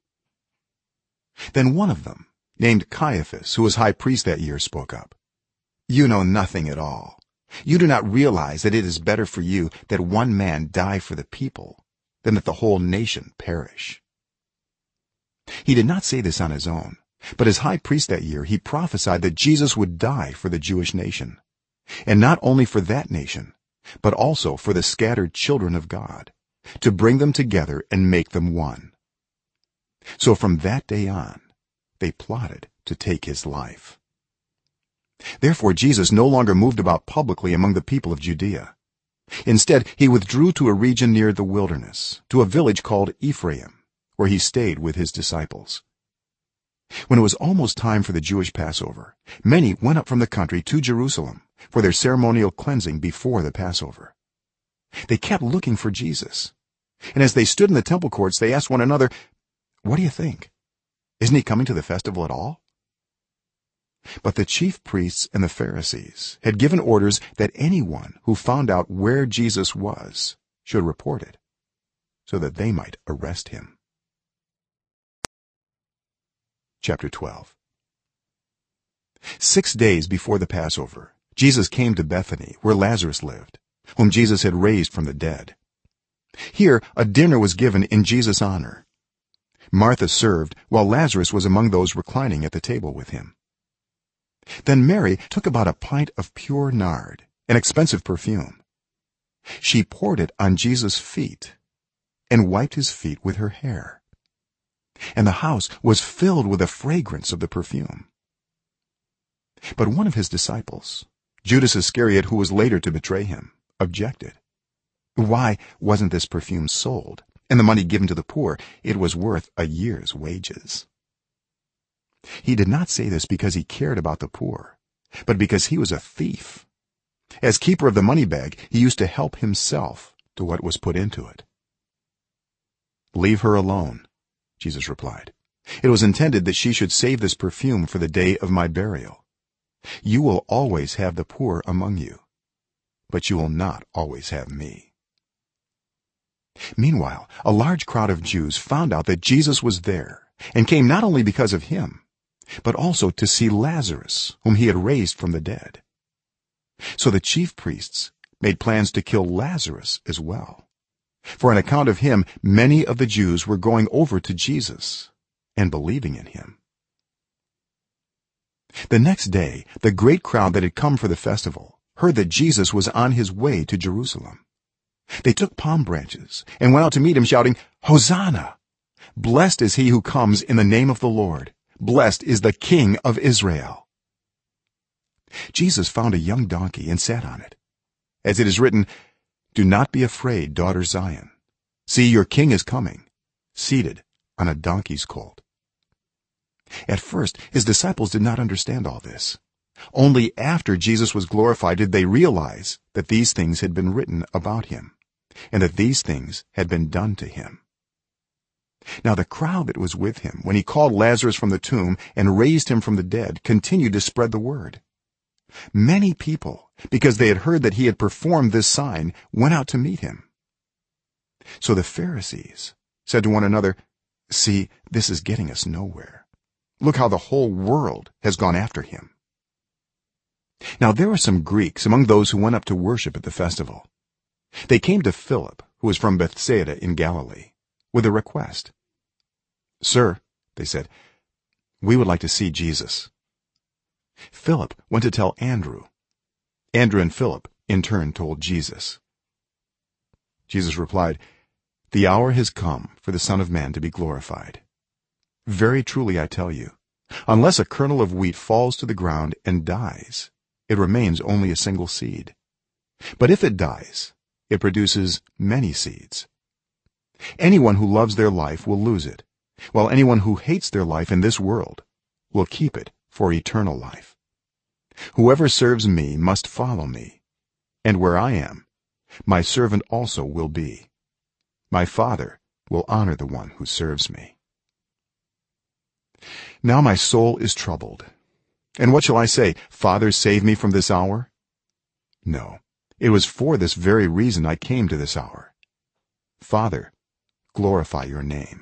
Then one of them, named Caiaphas, who was high priest that year, spoke up. "You know nothing at all. You do not realize that it is better for you that one man die for the people than that the whole nation perish." He did not say this on his own, but as high priest that year he prophesied that Jesus would die for the Jewish nation, and not only for that nation but also for the scattered children of God, to bring them together and make them one. So from that day on they plotted to take his life. Therefore Jesus no longer moved about publicly among the people of Judea. Instead he withdrew to a region near the wilderness, to a village called Ephraim, where he stayed with his disciples. When it was almost time for the Jewish Passover, many went up from the country to Jerusalem for their ceremonial cleansing before the Passover. They kept looking for Jesus, and as they stood in the temple courts they asked one another, "What do you think? Isn't he coming to the festival at all?" But the chief priests and the Pharisees had given orders that anyone who found out where Jesus was should report it, so that they might arrest him. Chapter 12. 6 days before the Passover, Jesus came to Bethany, where Lazarus lived, whom Jesus had raised from the dead. Here a dinner was given in Jesus' honor. Martha served, while Lazarus was among those reclining at the table with him. Then Mary took about a pint of pure nard, an expensive perfume. She poured it on Jesus' feet and wiped his feet with her hair, and the house was filled with the fragrance of the perfume. But one of his disciples, Judas Iscariot, who was later to betray him, objected. "Why wasn't this perfume sold and the money given to the poor? It was worth a year's wages." He did not say this because he cared about the poor, but because he was a thief. As keeper of the money bag, he used to help himself to what was put into it. "Leave her alone," Jesus replied. "It was intended that she should save this perfume for the day of my burial. You will always have the poor among you, but you will not always have me." Meanwhile a large crowd of Jews found out that Jesus was there and came not only because of him but also to see Lazarus, whom he had raised from the dead. So the chief priests made plans to kill Lazarus as well, for on account of him many of the Jews were going over to Jesus and believing in him. The next day the great crowd that had come for the festival heard that Jesus was on his way to Jerusalem. They took palm branches and went out to meet him, shouting, "Hosanna! blessed is he who comes in the name of the lord, blessed is the king of israel. Jesus found a young donkey and sat on it, as it is written, do not be afraid, daughter Zion, see, your king is coming, seated on a donkey's colt. At first his disciples did not understand all this. Only after Jesus was glorified did they realize that these things had been written about him and that these things had been done to him. Now the crowd that was with him when he called Lazarus from the tomb and raised him from the dead continued to spread the word. Many people, because they had heard that he had performed this sign, went out to meet him. So the Pharisees said to one another, see, this is getting us nowhere. Look how the whole world has gone after him. Now there were some Greeks among those who went up to worship at the festival. They came to Philip, who was from Bethsaida in Galilee, with a request. Sir, they said, we would like to see Jesus. Philip went to tell Andrew. Andrew and Philip in turn told Jesus. Jesus replied, the hour has come for the Son of Man to be glorified. Very truly I tell you, unless a kernel of wheat falls to the ground and dies, it remains only a single seed. But if it dies, it produces many seeds. Anyone who loves their life will lose it, while anyone who hates their life in this world will keep it for eternal life. Whoever serves me must follow me, and where I am, my servant also will be. My Father will honor the one who serves me. Now my soul is troubled. And what shall I say? Father, save me from this hour? No, it was for this very reason I came to this hour. Father, glorify your name.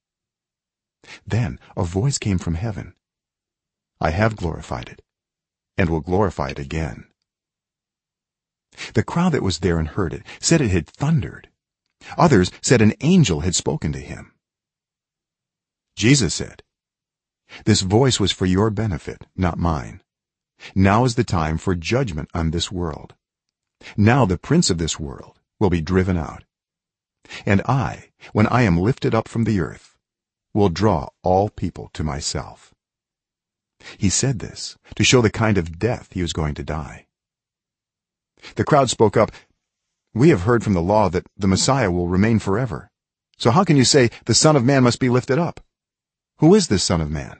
Then a voice came from heaven. I have glorified it, and will glorify it again. The crowd that was there and heard it said it had thundered. Others said an angel had spoken to him. Jesus said, this voice was for your benefit, not mine. Now is the time for judgment on this world. Now the prince of this world will be driven out. And I, when I am lifted up from the earth, will draw all people to myself. He said this to show the kind of death he was going to die. The crowd spoke up, we have heard from the law that the Messiah will remain forever. So how can you say the Son of Man must be lifted up? Who is this Son of Man?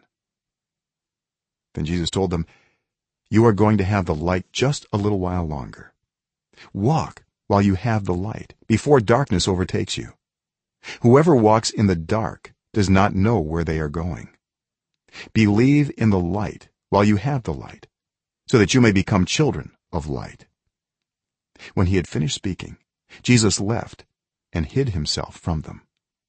Then Jesus told them, you are going to have the light just a little while longer. Walk while you have the light, before darkness overtakes you. Whoever walks in the dark does not know where they are going. Believe in the light while you have the light, so that you may become children of light. When he had finished speaking, Jesus left and hid himself from them.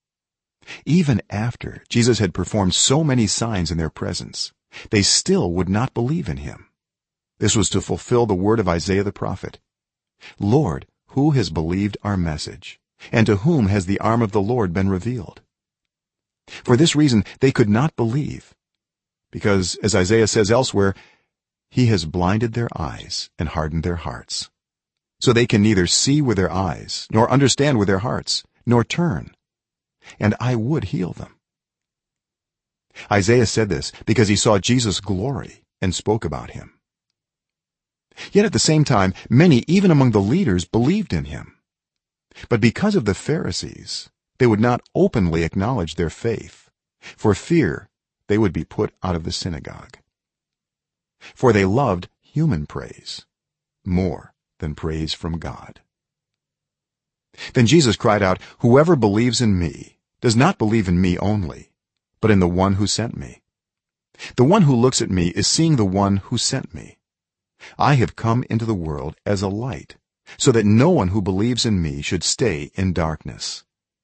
Even after Jesus had performed so many signs in their presence, they still would not believe in him. This was to fulfill the word of Isaiah the prophet. Lord, who has believed our message, and to whom has the arm of the Lord been revealed? For this reason they could not believe, because, as Isaiah says elsewhere, he has blinded their eyes and hardened their hearts, so they can neither see with their eyes nor understand with their hearts, nor turn, and I would heal them. Isaiah said this because he saw Jesus' glory and spoke about him. Yet at the same time many even among the leaders believed in him. But because of the Pharisees, they would not openly acknowledge their faith, for fear they would be put out of the synagogue. For they loved human praise more than praise from God. Then Jesus cried out, whoever believes in me does not believe in me only, but in the one who sent me. The one who looks at me is seeing the one who sent me. I have come into the world as a light, so that no one who believes in me should stay in darkness.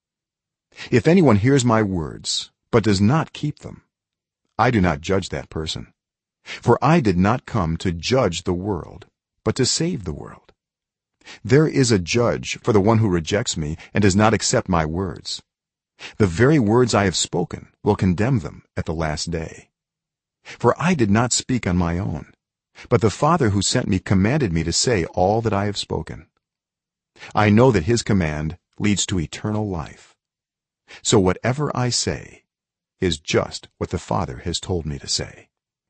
If anyone hears my words but does not keep them, I do not judge that person, for I did not come to judge the world, but to save the world. There is a judge for the one who rejects me and does not accept my words. The very words I have spoken will condemn them at the last day. For I did not speak on my own, but the Father who sent me commanded me to say all that I have spoken. I know that his command leads to eternal life. so whatever I say is just what the Father has told me to say.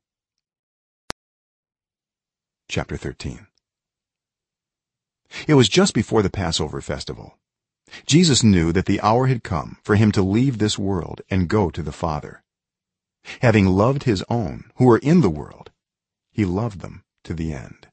Chapter 13. It was just before the Passover festival. Jesus knew that the hour had come for him to leave this world and go to the Father. Having loved his own who were in the world, he loved them to the end.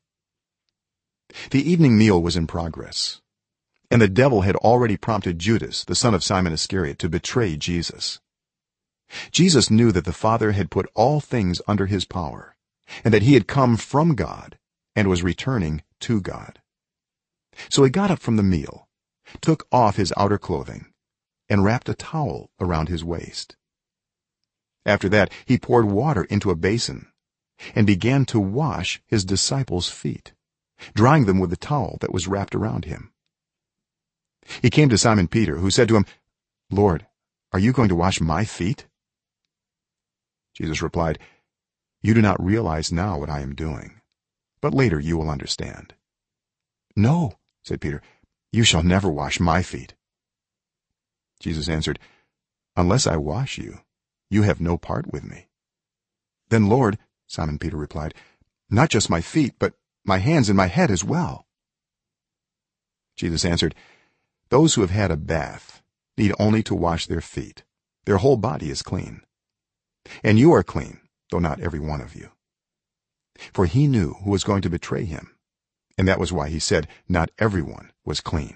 The evening meal was in progress, and the devil had already prompted Judas, the son of Simon Iscariot, to betray Jesus. Jesus knew that the Father had put all things under his power, and that he had come from God and was returning to God. So he got up from the meal, took off his outer clothing, and wrapped a towel around his waist. After that he poured water into a basin and began to wash his disciples' feet, drying them with the towel that was wrapped around him. He came to Simon Peter, who said to him, "Lord, are you going to wash my feet?" Jesus replied, "You do not realize now what I am doing, but later you will understand." "No," said Peter, "you shall never wash my feet." Jesus answered, "Unless I wash you, you have no part with me." "Then, Lord," Simon Peter replied, "not just my feet, but my hands and my head as well." Jesus answered, "Those who have had a bath need only to wash their feet. Their whole body is clean. And you are clean, though not every one of you." For he knew who was going to betray him, and that was why he said not everyone was clean.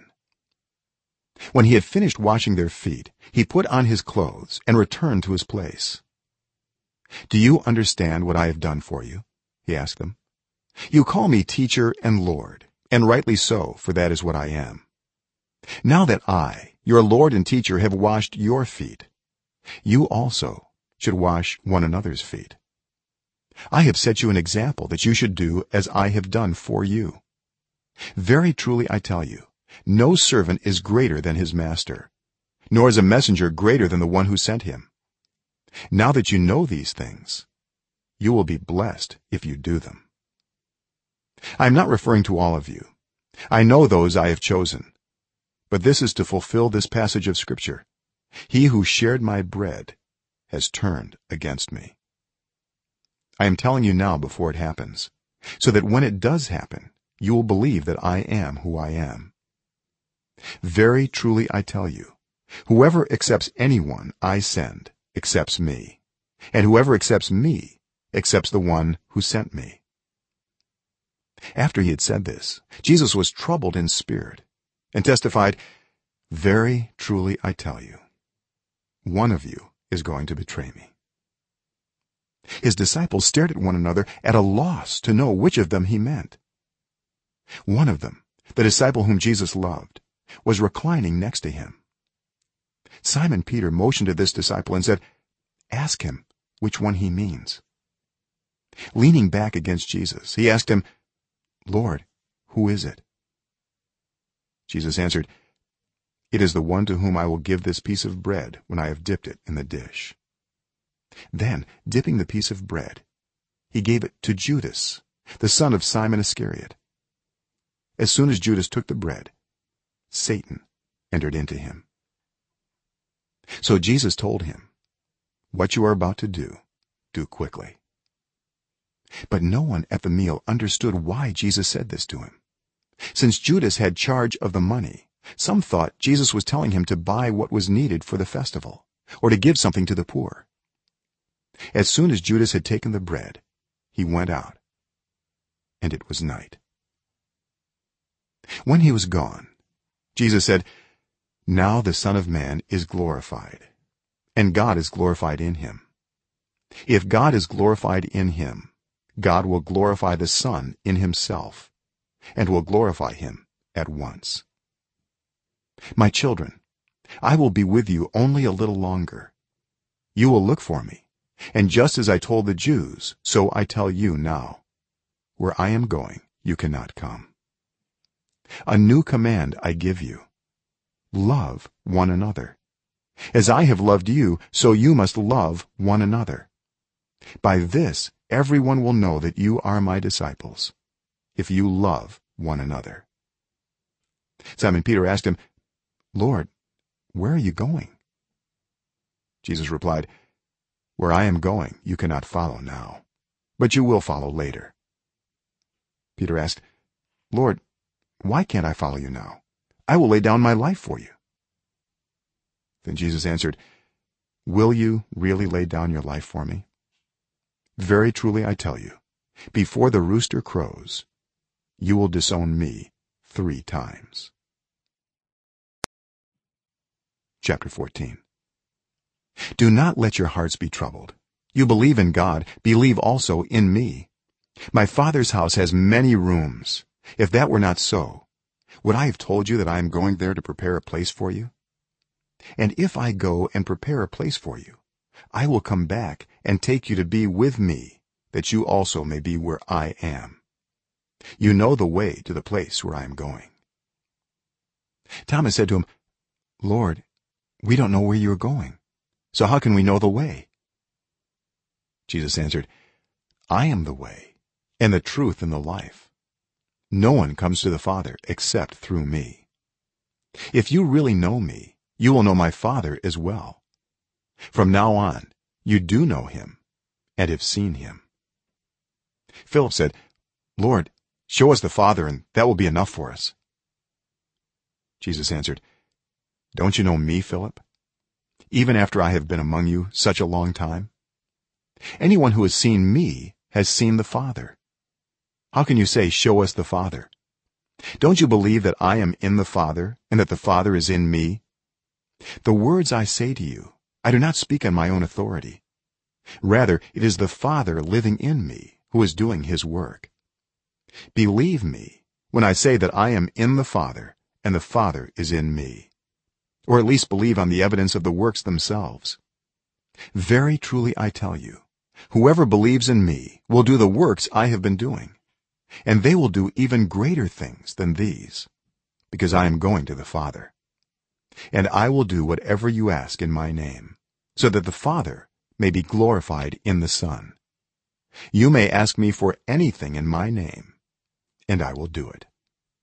When he had finished washing their feet, he put on his clothes and returned to his place. "Do you understand what I have done for you?" he asked them. "You call me teacher and Lord, and rightly so, for that is what I am. Now that I, your Lord and teacher, have washed your feet, you also should wash one another's feet. I have set you an example that you should do as I have done for you. Very truly I tell you, no servant is greater than his master, nor is a messenger greater than the one who sent him. Now that you know these things, you will be blessed if you do them." I am not referring to all of you. I know those I have chosen, but this is to fulfill this passage of scripture: "He who shared my bread has turned against me." I am telling you now before it happens, so that when it does happen, you will believe that I am who I am. Very truly I tell you, whoever accepts anyone I send accepts me, and whoever accepts me accepts the one who sent me. After he had said this, Jesus was troubled in spirit and testified, "Very truly I tell you, one of you is going to betray me." His disciples stared at one another, at a loss to know which of them he meant. One of them, the disciple whom Jesus loved, was reclining next to him. Simon Peter motioned to this disciple and said, "Ask him which one he means." Leaning back against Jesus, he asked him, "Lord, who is it?" Jesus answered, "It is the one to whom I will give this piece of bread when I have dipped it in the dish." Then, dipping the piece of bread, he gave it to Judas, the son of Simon Iscariot. As soon as Judas took the bread, Satan entered into him. So Jesus told him, "What you are about to do, do quickly." But no one at the meal understood why Jesus said this to him. Since Judas had charge of the money, some thought Jesus was telling him to buy what was needed for the festival, or to give something to the poor. As soon as Judas had taken the bread, he went out, and it was night. When he was gone, Jesus said, "Now the Son of Man is glorified, and God is glorified in him. If God is glorified in him, God will glorify the Son in himself, and will glorify him at once. My children, I will be with you only a little longer. You will look for me, and just as I told the Jews, so I tell you now: where I am going, you cannot come. A new command I give you: love one another. As I have loved you, so you must love one another. By this everyone will know that you are my disciples, if you love one another." Simon Peter asked him, "Lord, where are you going?" Jesus replied, where I am going you cannot follow now, but you will follow later. Peter asked, Lord, why can't I follow you now? I will lay down my life for you. Then Jesus answered, will you really lay down your life for me? Very truly I tell you, before the rooster crows, you will disown me 3 times. Chapter 14. Do not let your hearts be troubled. You believe in God, believe also in me. My Father's house has many rooms. If that were not so, would I have told you that I am going there to prepare a place for you? And if I go and prepare a place for you, I will come back and take you to be with me, that you also may be where I am. You know the way to the place where I am going. Thomas said to him, Lord, we don't know where you are going, so how can we know the way? Jesus answered, I am the way and the truth and the life. No one comes to the Father except through me. If you really know me, you will know my Father as well. From now on you do know him and have seen him. Philip said, Lord, show us the Father, and that will be enough for us. Jesus answered, don't you know me, Philip, even after I have been among you such a long time? Anyone who has seen me has seen the Father. How can you say, show us the Father? Don't you believe that I am in the Father and that the Father is in me? The words I say to you, I do not speak on my own authority. Rather, it is the Father living in me who is doing his work. Believe me when I say that I am in the Father and the Father is in me, or at least believe on the evidence of the works themselves. Very truly I tell you, whoever believes in me will do the works I have been doing, and they will do even greater things than these, because I am going to the Father. And I will do whatever you ask in my name, so that the Father may be glorified in the Son. You may ask me for anything in my name, and I will do it.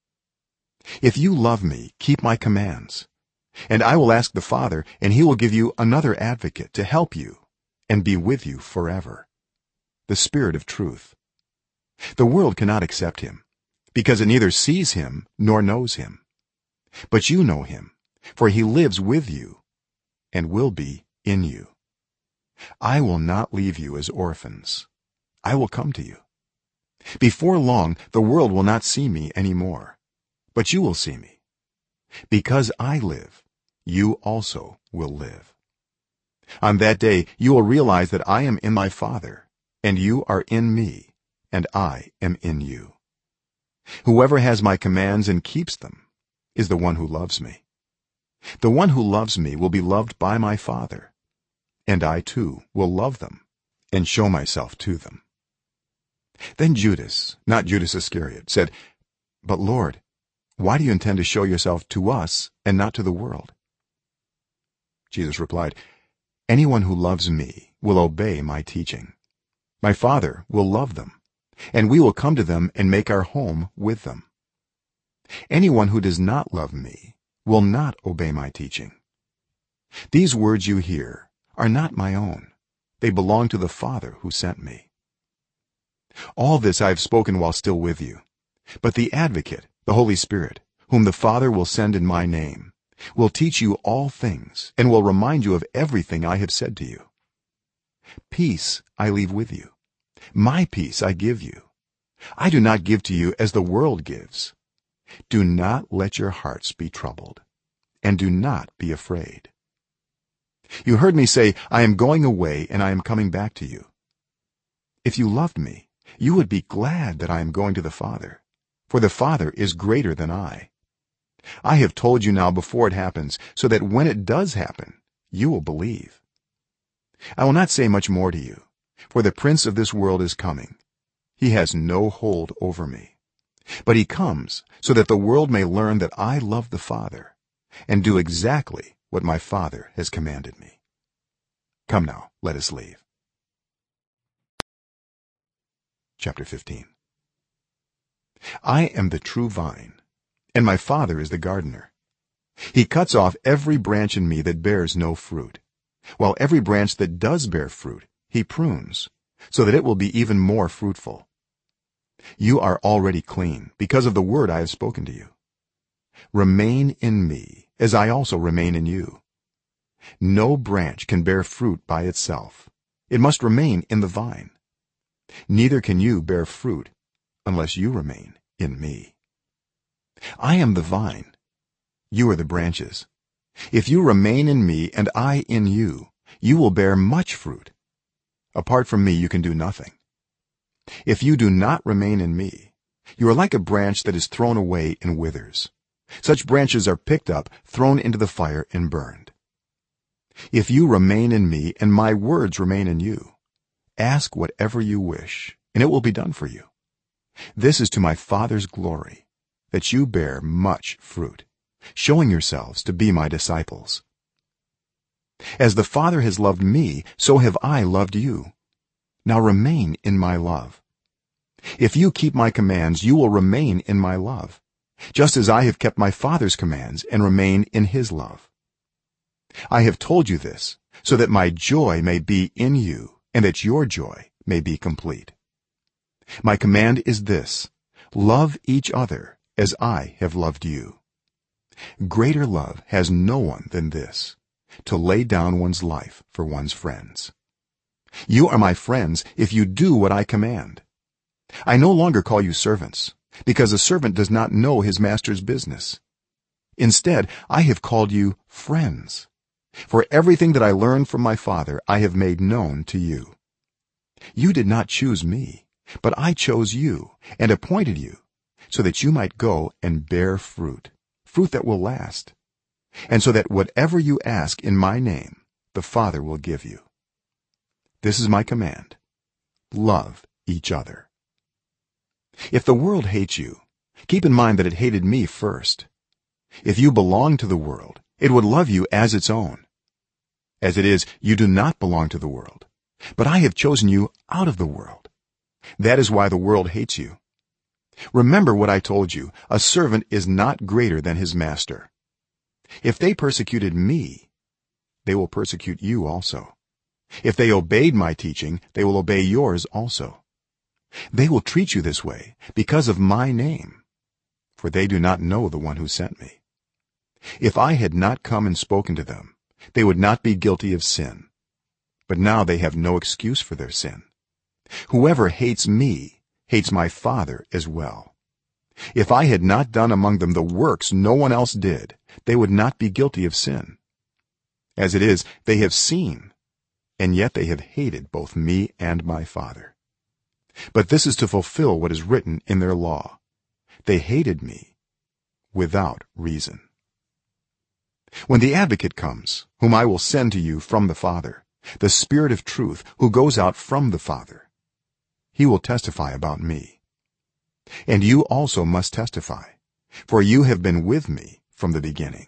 If you love me, keep my commands, and I will ask the Father, and he will give you another advocate to help you and be with you forever, the Spirit of truth. The world cannot accept him, because it neither sees him nor knows him. But you know him, for he lives with you and will be in you. I will not leave you as orphans. I will come to you. Before long the world will not see me anymore, but you will see me. Because I live, you also will live. On that day you will realize that I am in my Father, and you are in me, and I am in you. Whoever has my commands and keeps them is the one who loves me. The one who loves me will be loved by my Father, and I too will love them and show myself to them. Then Judas, not Judas Iscariot, said, but Lord, why do you intend to show yourself to us and not to the world? Jesus replied, anyone who loves me will obey my teaching. My Father will love them, and we will come to them and make our home with them. Anyone who does not love me will not obey my teaching. These words you hear are not my own. They belong to the Father who sent me. All this I have spoken while still with you, but the Advocate, the Holy Spirit, whom the Father will send in my name, will teach you all things and will remind you of everything I have said to you. Peace I leave with you. My peace I give you. I do not give to you as the world gives. Do not let your hearts be troubled, and do not be afraid. You heard me say, I am going away and I am coming back to you. If you loved me, you would be glad that I am going to the Father, for the Father is greater than I have told you now before it happens, so that when it does happen you will believe. I will not say much more to you, for the prince of this world is coming. He has no hold over me, but he comes so that the world may learn that I love the Father and do exactly what my Father has commanded me. Come now, let us leave. Chapter 15. I am the true vine, and my Father is the gardener. He cuts off every branch in me that bears no fruit, while every branch that does bear fruit he prunes so that it will be even more fruitful. You are already clean because of the word I have spoken to you. Remain in me as I also remain in you. No branch can bear fruit by itself. It must remain in the vine. Neither can you bear fruit unless you remain in me. I am the vine. You are the branches. If you remain in me and I in you, you will bear much fruit. Apart from me you can do nothing. If you do not remain in me, you are like a branch that is thrown away and withers. Such branches are picked up, thrown into the fire, and burned. If you remain in me and my words remain in you, ask whatever you wish and it will be done for you. This is to my Father's glory, that you bear much fruit, showing yourselves to be my disciples. As the Father has loved me, so have I loved you. Now remain in my love. If you keep my commands, you will remain in my love, just as I have kept my Father's commands and remain in his love. I have told you this so that my joy may be in you and that your joy may be complete. My command is this: love each other as I have loved you. Greater love has no one than this, to lay down one's life for one's friends. You are my friends if you do what I command. I no longer call you servants, because a servant does not know his master's business. Instead, I have called you friends, for everything that I learned from my Father I have made known to you. You did not choose me, but I chose you and appointed you so that you might go and bear fruit that will last, and so that whatever you ask in my name the Father will give you. This is my command: love each other. If the world hates you, keep in mind that it hated me first. If you belong to the world, it would love you as its own. As it is, you do not belong to the world, but I have chosen you out of the world. That is why the world hates you. Remember what I told you: a servant is not greater than his master. If they persecuted me, they will persecute you also. If they obeyed my teaching, they will obey yours also. They will treat you this way because of my name, for they do not know the one who sent me. If I had not come and spoken to them, they would not be guilty of sin, but now they have no excuse for their sin. Whoever hates me hates my Father as well. If I had not done among them the works no one else did, they would not be guilty of sin. As it is, they have seen, and yet they have hated both me and my Father. But this is to fulfill what is written in their law: they hated me without reason. When the Advocate comes, whom I will send to you from the Father, the Spirit of truth, who goes out from the Father, he will testify about me. And you also must testify, for you have been with me from the beginning.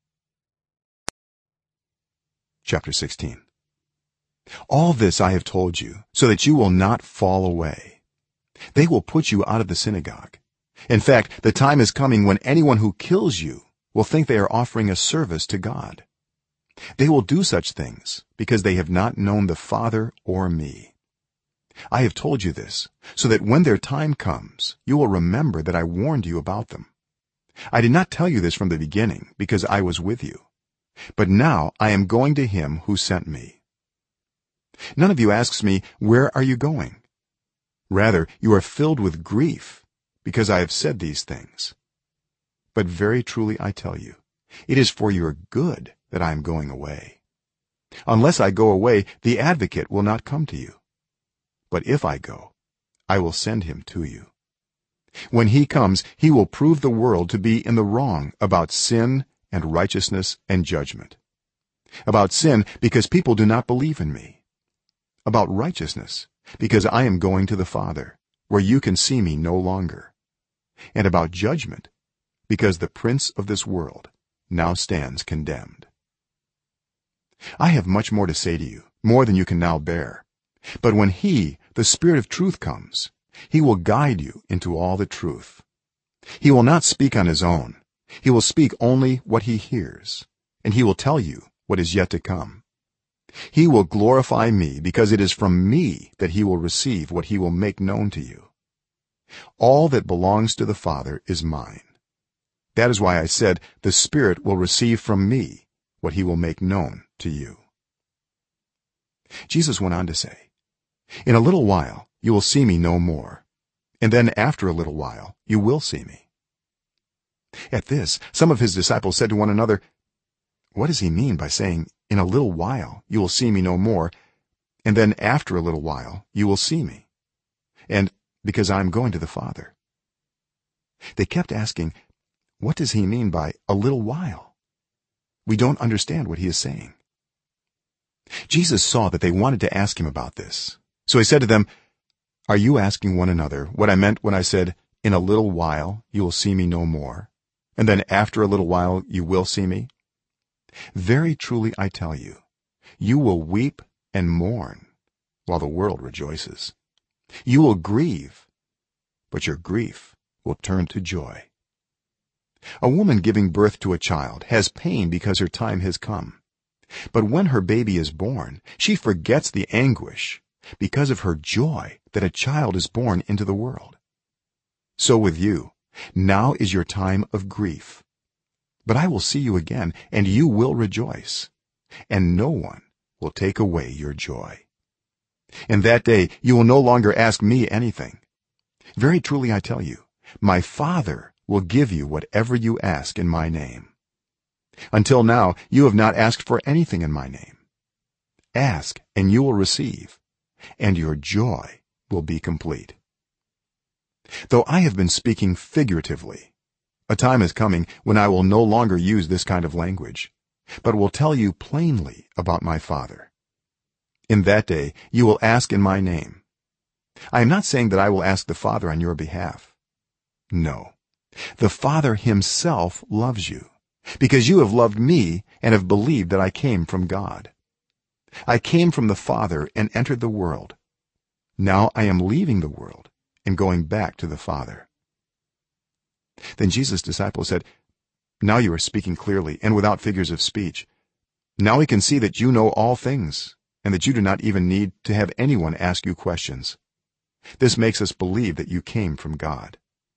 Chapter 16. All this I have told you so that you will not fall away. They will put you out of the synagogue. In fact, the time is coming when anyone who kills you will think they are offering a service to God. They will do such things because they have not known the Father or me. I have told you this so that when their time comes you will remember that I warned you about them. I did not tell you this from the beginning because I was with you, but now I am going to him who sent me. None of you asks me, where are you going? Rather, you are filled with grief because I have said these things. But very truly I tell you, it is for your good that I am going away. Unless I go away, the Advocate will not come to you. But if I go, I will send him to you. When he comes, he will prove the world to be in the wrong about sin and righteousness and judgment. About sin, because people do not believe in me. About righteousness, because I am going to the Father, where you can see me no longer. And about judgment, because the prince of this world now stands condemned. I have much more to say to you, more than you can now bear. But when he, the Spirit of truth, comes, he will guide you into all the truth. He will not speak on his own. He will speak only what he hears, and he will tell you what is yet to come. he will glorify me, because it is from me that he will receive what he will make known to you. All that belongs to the Father is mine. That is why I said, the Spirit will receive from me what he will make known to you." Jesus went on to say, "In a little while you will see me no more, and then after a little while you will see me." At this, some of his disciples said to one another, "What does he mean by saying, 'In a little while you will see me no more, and then after a little while you will see me'? And because I am going to the Father?" They kept asking, "What does he mean by a little while? We don't understand what he is saying." Jesus saw that they wanted to ask him about this, so he said to them, "Are you asking one another what I meant when I said, 'In a little while you will see me no more, and then after a little while you will see me'? Very truly I tell you, you will weep and mourn while the world rejoices. You will grieve, but your grief will turn to joy." A woman giving birth to a child has pain because her time has come, but when her baby is born, she forgets the anguish because of her joy that a child is born into the world. So with you, now is your time of grief, but I will see you again, and you will rejoice, and no one will take away your joy. In that day you will no longer ask me anything. Very truly I tell you, my Father will give you whatever you ask in my name. Until now you have not asked for anything in my name. Ask and you will receive, and your joy will be complete. Though I have been speaking figuratively, a time is coming when I will no longer use this kind of language, but will tell you plainly about my Father. In that day you will ask in my name. I am not saying that I will ask the Father on your behalf. No, the Father himself loves you, because you have loved me and have believed that I came from God. I came from the Father and entered the world. Now I am leaving the world and going back to the Father." Then Jesus' disciples said, "Now you are speaking clearly and without figures of speech. Now we can see that you know all things, and that you do not even need to have anyone ask you questions. This makes us believe that you came from God."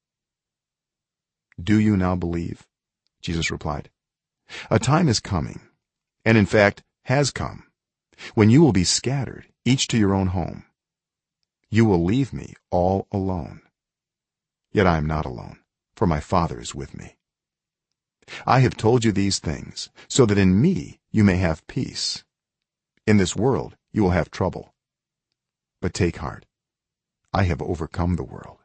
"Do you now believe?" Jesus replied. "A time is coming, and in fact has come, when you will be scattered, each to your own home. You will leave me all alone. Yet I am not alone, for my Father is with me. I have told you these things so that in me you may have peace. In this world you will have trouble, but take heart. I have overcome the world."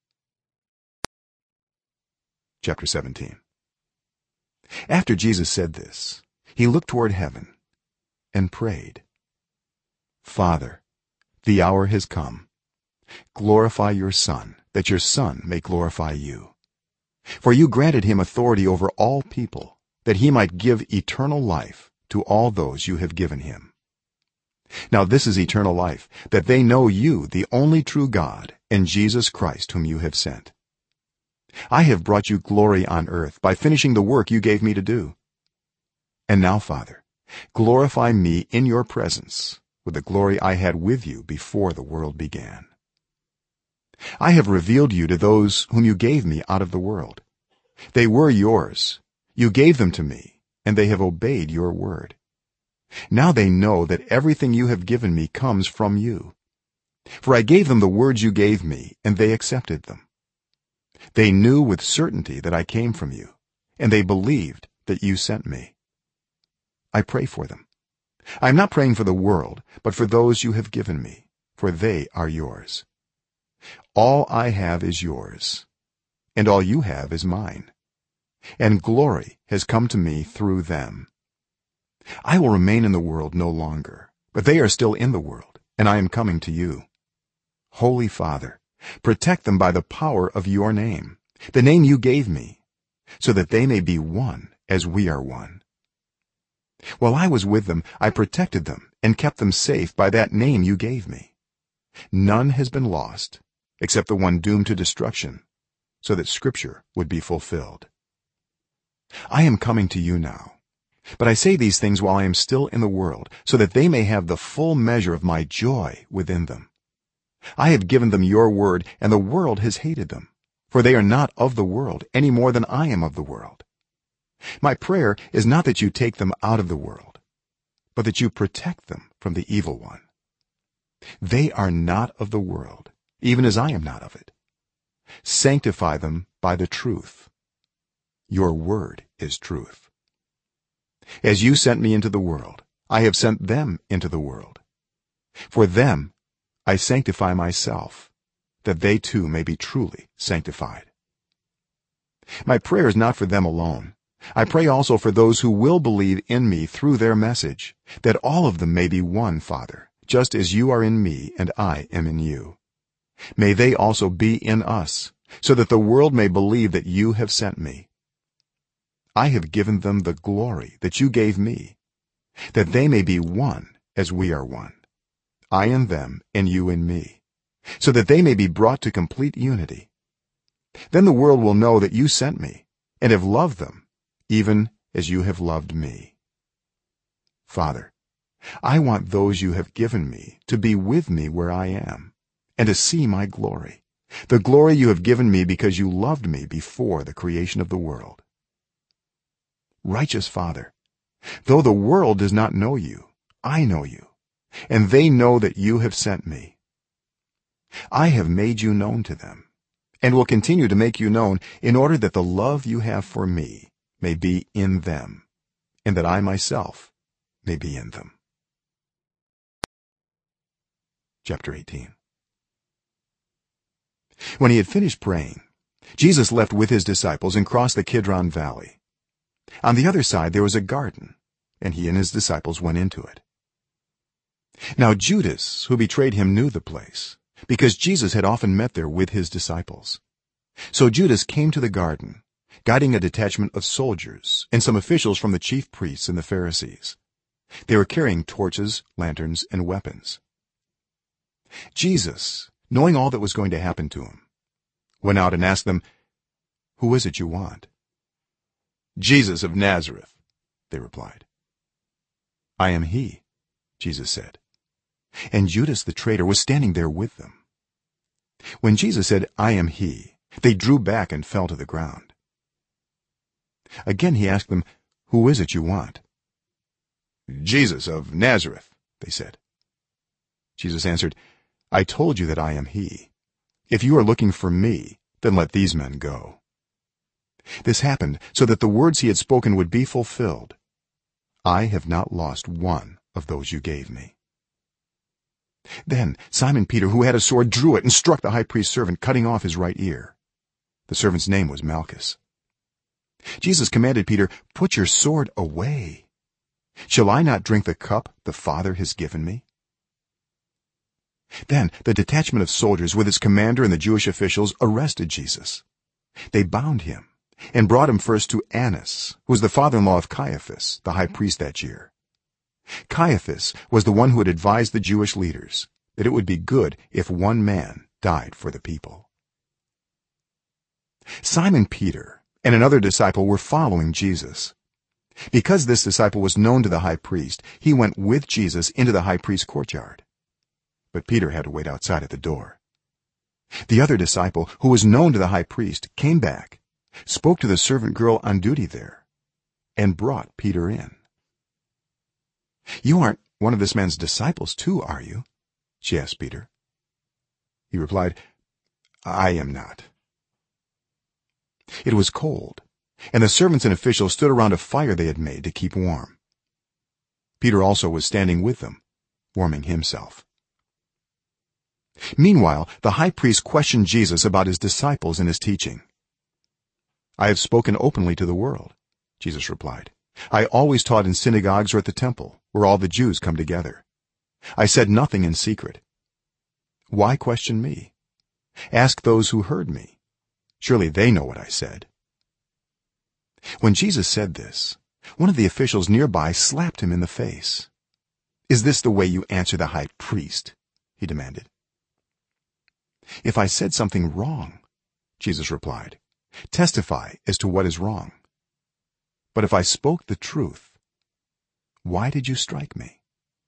Chapter 17. After Jesus said this, he looked toward heaven and prayed, "Father, the hour has come. Glorify your Son, that your Son may glorify you. For you granted him authority over all people, that he might give eternal life to all those you have given him. Now this is eternal life, that they know you, the only true God, and Jesus Christ whom you have sent. I have brought you glory on earth by finishing the work you gave me to do. And now, Father, glorify me in your presence with the glory I had with you before the world began. I have revealed you to those whom you gave me out of the world. They were yours. You gave them to me, and they have obeyed your word. Now they know that everything you have given me comes from you. For I gave them the words you gave me, and they accepted them. They knew with certainty that I came from you, and they believed that you sent me. I pray for them. I am not praying for the world, but for those you have given me, for they are yours. All I have is yours, and all you have is mine, and glory has come to me through them. I will remain in the world no longer, but they are still in the world, and I am coming to you. Holy Father, protect them by the power of your name, the name you gave me, so that they may be one as we are one. While I was with them, I protected them and kept them safe by that name you gave me. None has been lost except the one doomed to destruction, so that scripture would be fulfilled. I am coming to you now. but I say these things while I am still in the world, so that they may have the full measure of my joy within them. I have given them your word, and the world has hated them, for they are not of the world any more than I am of the world. My prayer is not that you take them out of the world, but that you protect them from the evil one. They are not of the world, even as I am not of it. Sanctify them by the truth. Your word is truth. As you sent me into the world, I have sent them into the world. For them I sanctify myself, that they too may be truly sanctified. My prayer is not for them alone. I pray also for those who will believe in me through their message, that all of them may be one, Father, just as you are in me and I am in you. May they also be in us, so that the world may believe that you have sent me. I have given them the glory that you gave me, that they may be one as we are one, I in them and you in me, so that they may be brought to complete unity. Then the world will know that you sent me and have loved them even as you have loved me. Father, I want those you have given me to be with me where I am, and to see my glory, the glory you have given me because you loved me before the creation of the world. Righteous Father, though the world does not know you, I know you, and they know that you have sent me. I have made you known to them, and will continue to make you known, in order that the love you have for me may be in them, and that I myself may be in them. Chapter 18. When he had finished praying, Jesus left with his disciples and crossed the Kidron Valley. On the other side there was a garden, and he and his disciples went into it. Now Judas, who betrayed him, knew the place, because Jesus had often met there with his disciples. So Judas came to the garden, guiding a detachment of soldiers and some officials from the chief priests and the Pharisees. They were carrying torches, lanterns, and weapons. Jesus, knowing all that was going to happen to him, went out and asked them, "Who is it you want?" "Jesus of Nazareth," they replied. "I am he," Jesus said. And Judas the traitor was standing there with them. When Jesus said, "I am he," they drew back and fell to the ground. Again he asked them, "Who is it you want?" "Jesus of Nazareth," they said. Jesus answered, "I told you that I am he. If you are looking for me, then let these men go." This happened so that the words he had spoken would be fulfilled. "I have not lost one of those you gave me." Then Simon Peter, who had a sword, drew it and struck the high priest's servant, cutting off his right ear. The servant's name was Malchus. Jesus commanded Peter, "Put your sword away. Shall I not drink the cup the Father has given me?" Then the detachment of soldiers with its commander and the Jewish officials arrested Jesus. They bound him and brought him first to Annas, who was the father-in-law of Caiaphas, the high priest that year. Caiaphas was the one who had advised the Jewish leaders that it would be good if one man died for the people. Simon Peter and another disciple were following Jesus. Because this disciple was known to the high priest, he went with Jesus into the high priest's courtyard. But Peter had to wait outside at the door. The other disciple, who was known to the high priest, came back, spoke to the servant girl on duty there, and brought Peter in. "You aren't one of this man's disciples too, are you?" she asked Peter. He replied, "I am not." It was cold, and the servants and officials stood around a fire they had made to keep warm. Peter also was standing with them, warming himself. Meanwhile the high priest questioned Jesus about his disciples and his teaching. "I have spoken openly to the world," Jesus replied. "I always taught in synagogues or at the temple, where all the Jews come together. I said nothing in secret. Why question me? Ask those who heard me. Surely they know what I said." When Jesus said this, one of the officials nearby slapped him in the face. "Is this the way you answer the high priest?" he demanded. "If I said something wrong," Jesus replied, "testify as to what is wrong. But if I spoke the truth, why did you strike me?"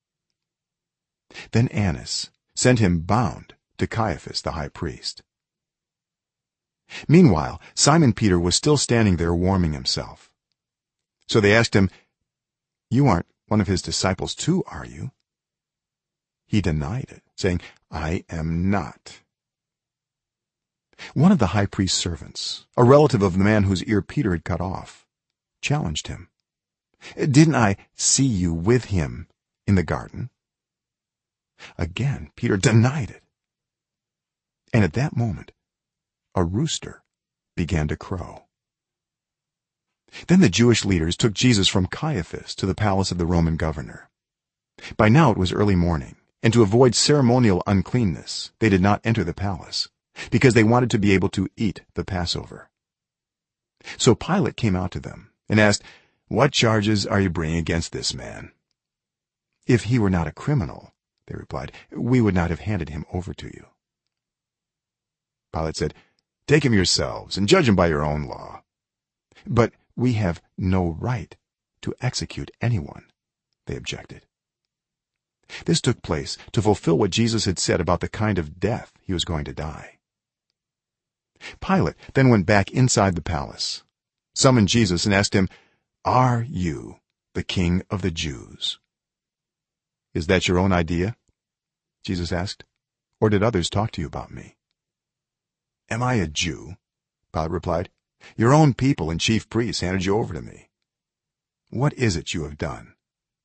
Then Annas sent him bound to Caiaphas the high priest. Meanwhile Simon Peter was still standing there warming himself. So they asked him, "You aren't one of his disciples too, are you?" He denied it, saying, "I am not." One of the high priest's servants, a relative of the man whose ear Peter had cut off, challenged him, "Didn't I see you with him in the garden?" Again Peter denied it. And at that moment a rooster began to crow. Then the Jewish leaders took Jesus from Caiaphas to the palace of the Roman governor. By now it was early morning, and to avoid ceremonial uncleanness they did not enter the palace, because they wanted to be able to eat the Passover. So Pilate came out to them and asked, "What charges are you bringing against this man?" "If he were not a criminal," they replied, "we would not have handed him over to you." Pilate said, "Take him yourselves and judge him by your own law." "But we have no right to execute anyone," they objected. This took place to fulfill what Jesus had said about the kind of death he was going to die. Pilate then went back inside the palace, summoned Jesus, and asked him, "Are you the king of the Jews?" "Is that your own idea?" Jesus asked, "or did others talk to you about me?" "Am I a Jew?" Pilate replied. "Your own people and chief priests handed you over to me. What is it you have done?"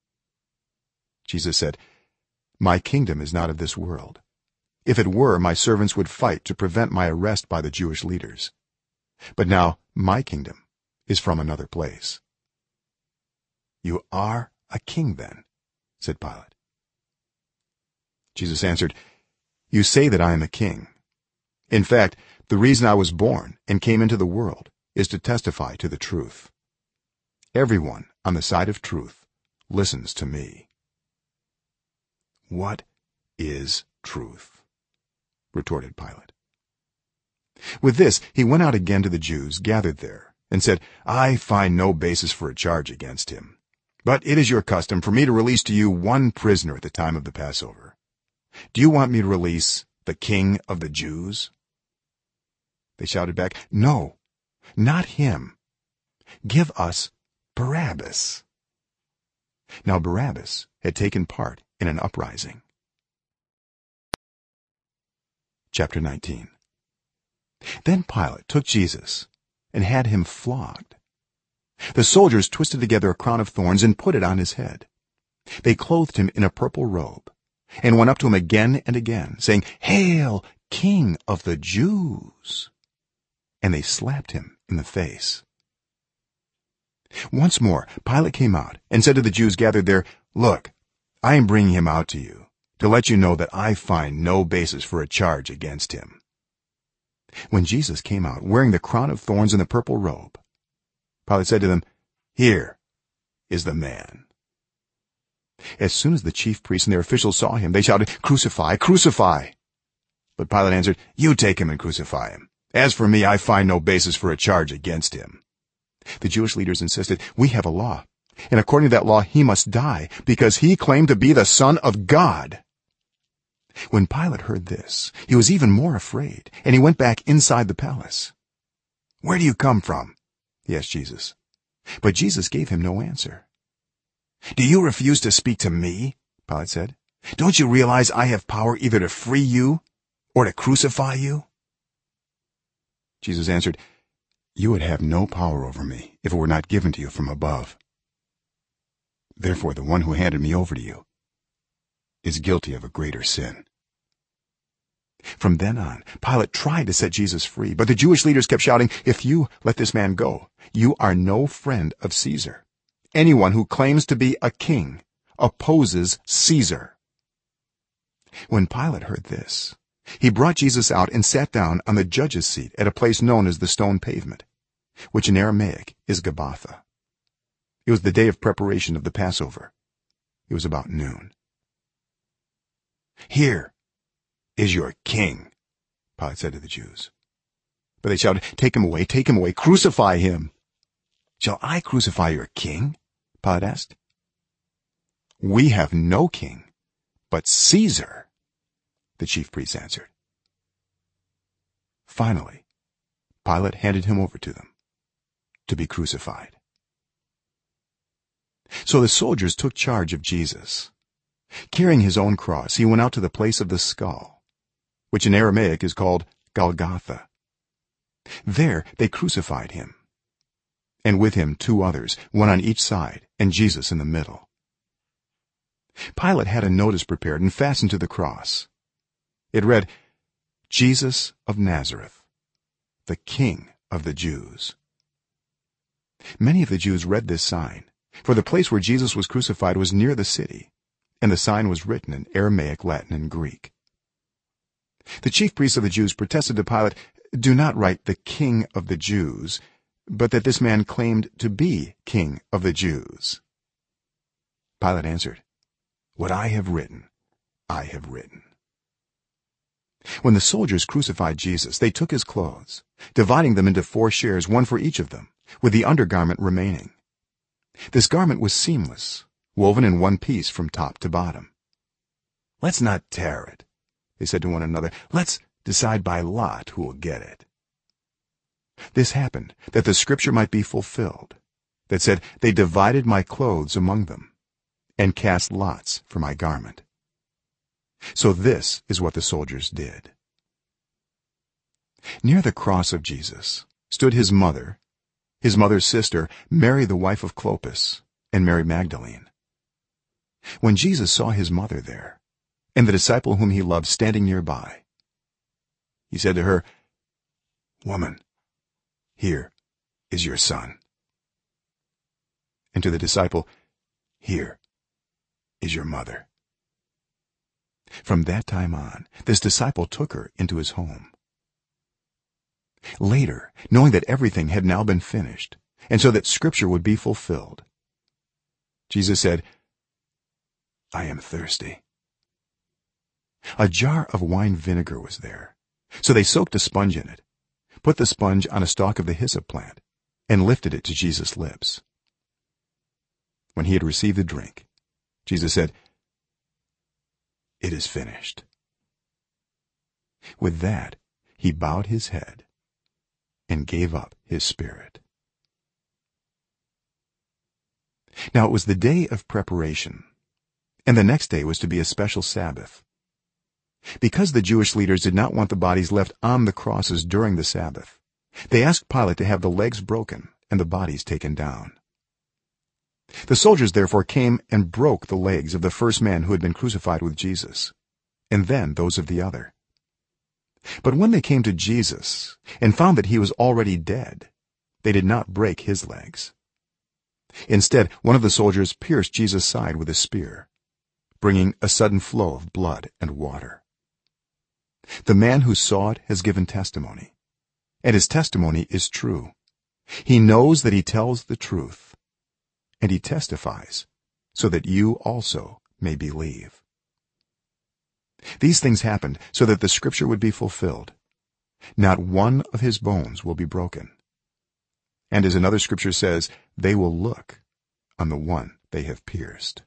Jesus said, "My kingdom is not of this world. If it were, my servants would fight to prevent my arrest by the Jewish leaders. But now my kingdom is from another place." "You are a king then?" said Pilate. Jesus answered, "You say that I am a king. In fact, the reason I was born and came into the world is to testify to the truth. Everyone on the side of truth listens to me." "What is truth?" retorted Pilate. With this he went out again to the Jews gathered there and said, "I find no basis for a charge against him, but it is your custom for me to release to you one prisoner at the time of the Passover. Do you want me to release the king of the Jews?" They shouted back, "No, not him. Give us Barabbas." Now Barabbas had taken part in an uprising. Chapter 19. Then Pilate took Jesus and had him flogged. The soldiers twisted together a crown of thorns and put it on his head. They clothed him in a purple robe and went up to him again and again, saying, "Hail, King of the Jews!" And they slapped him in the face. Once more Pilate came out and said to the Jews gathered there, "Look, I am bringing him out to you to let you know that I find no basis for a charge against him." When Jesus came out wearing the crown of thorns and the purple robe, Pilate said to them, "Here is the man." As soon as the chief priests and their officials saw him, they shouted, "Crucify, crucify!" But Pilate answered, "You take him and crucify him. As for me, I find no basis for a charge against him." The Jewish leaders insisted, "We have a law, and according to that law he must die because he claimed to be the Son of God." When Pilate heard this, he was even more afraid, and he went back inside the palace. "Where do you come from?" he asked Jesus. But Jesus gave him no answer. "Do you refuse to speak to me?" Pilate said. "Don't you realize I have power either to free you or to crucify you?" Jesus answered, "You would have no power over me if it were not given to you from above. Therefore the one who handed me over to you is guilty of a greater sin." From then on Pilate tried to set Jesus free, but the Jewish leaders kept shouting, "If you let this man go, you are no friend of Caesar. Anyone who claims to be a king opposes Caesar." When Pilate heard this, he brought Jesus out and sat down on the judge's seat at a place known as the Stone Pavement, which in Aramaic is Gabbatha. It was the day of preparation of the Passover. It was about noon. "Here is your king," Pilate said to the Jews. But they shouted, take him away, crucify him." "Shall I crucify your king?" Pilate asked. "We have no king but Caesar," the chief priests answered. Finally, Pilate handed him over to them to be crucified. So the soldiers took charge of Jesus. Carrying his own cross, he went out to the place of the skull, which in Aramaic is called Golgotha. There they crucified him, and with him two others, one on each side and Jesus in the middle. Pilate had a notice prepared and fastened to the cross. It read, "Jesus of Nazareth, the King of the Jews." Many of the Jews read this sign, for the place where Jesus was crucified was near the city, and the sign was written in Aramaic, Latin, and Greek. The chief priests of the Jews protested to Pilate, "Do not write the King of the Jews, but that this man claimed to be King of the Jews." Pilate answered, "What I have written, I have written." When the soldiers crucified Jesus, they took his clothes, dividing them into 4 shares, one for each of them, with the undergarment remaining. This garment was seamless, woven in one piece from top to bottom. "Let's not tear it," they said to one another. "Let's decide by lot who will get it." This happened that the scripture might be fulfilled that said, "They divided my clothes among them and cast lots for my garment." So this is what the soldiers did. Near the cross of Jesus stood his mother's sister, Mary the wife of Clopas, and Mary Magdalene. When Jesus saw his mother there and the disciple whom he loved standing nearby, he said to her, "Woman, here is your son." And to the disciple, "Here is your mother." From that time on, this disciple took her into his home. Later, knowing that everything had now been finished, and so that scripture would be fulfilled, Jesus said, "I am thirsty." A jar of wine vinegar was there, so they soaked a sponge in it, put the sponge on a stalk of the hyssop plant, and lifted it to Jesus' lips. When he had received the drink, Jesus said, "It is finished." With that, he bowed his head and gave up his spirit. Now it was the day of preparation, and the next day was to be a special Sabbath. Because the Jewish leaders did not want the bodies left on the crosses during the Sabbath, they asked Pilate to have the legs broken and the bodies taken down. The soldiers therefore came and broke the legs of the first man who had been crucified with Jesus, and then those of the other. But when they came to Jesus and found that he was already dead, they did not break his legs. Instead, one of the soldiers pierced Jesus' side with a spear, bringing a sudden flow of blood and water. The man who saw it has given testimony, and his testimony is true. He knows that he tells the truth, and he testifies so that you also may believe. These things happened so that the scripture would be fulfilled, "Not one of his bones will be broken." And as another scripture says, "They will look on the one they have pierced."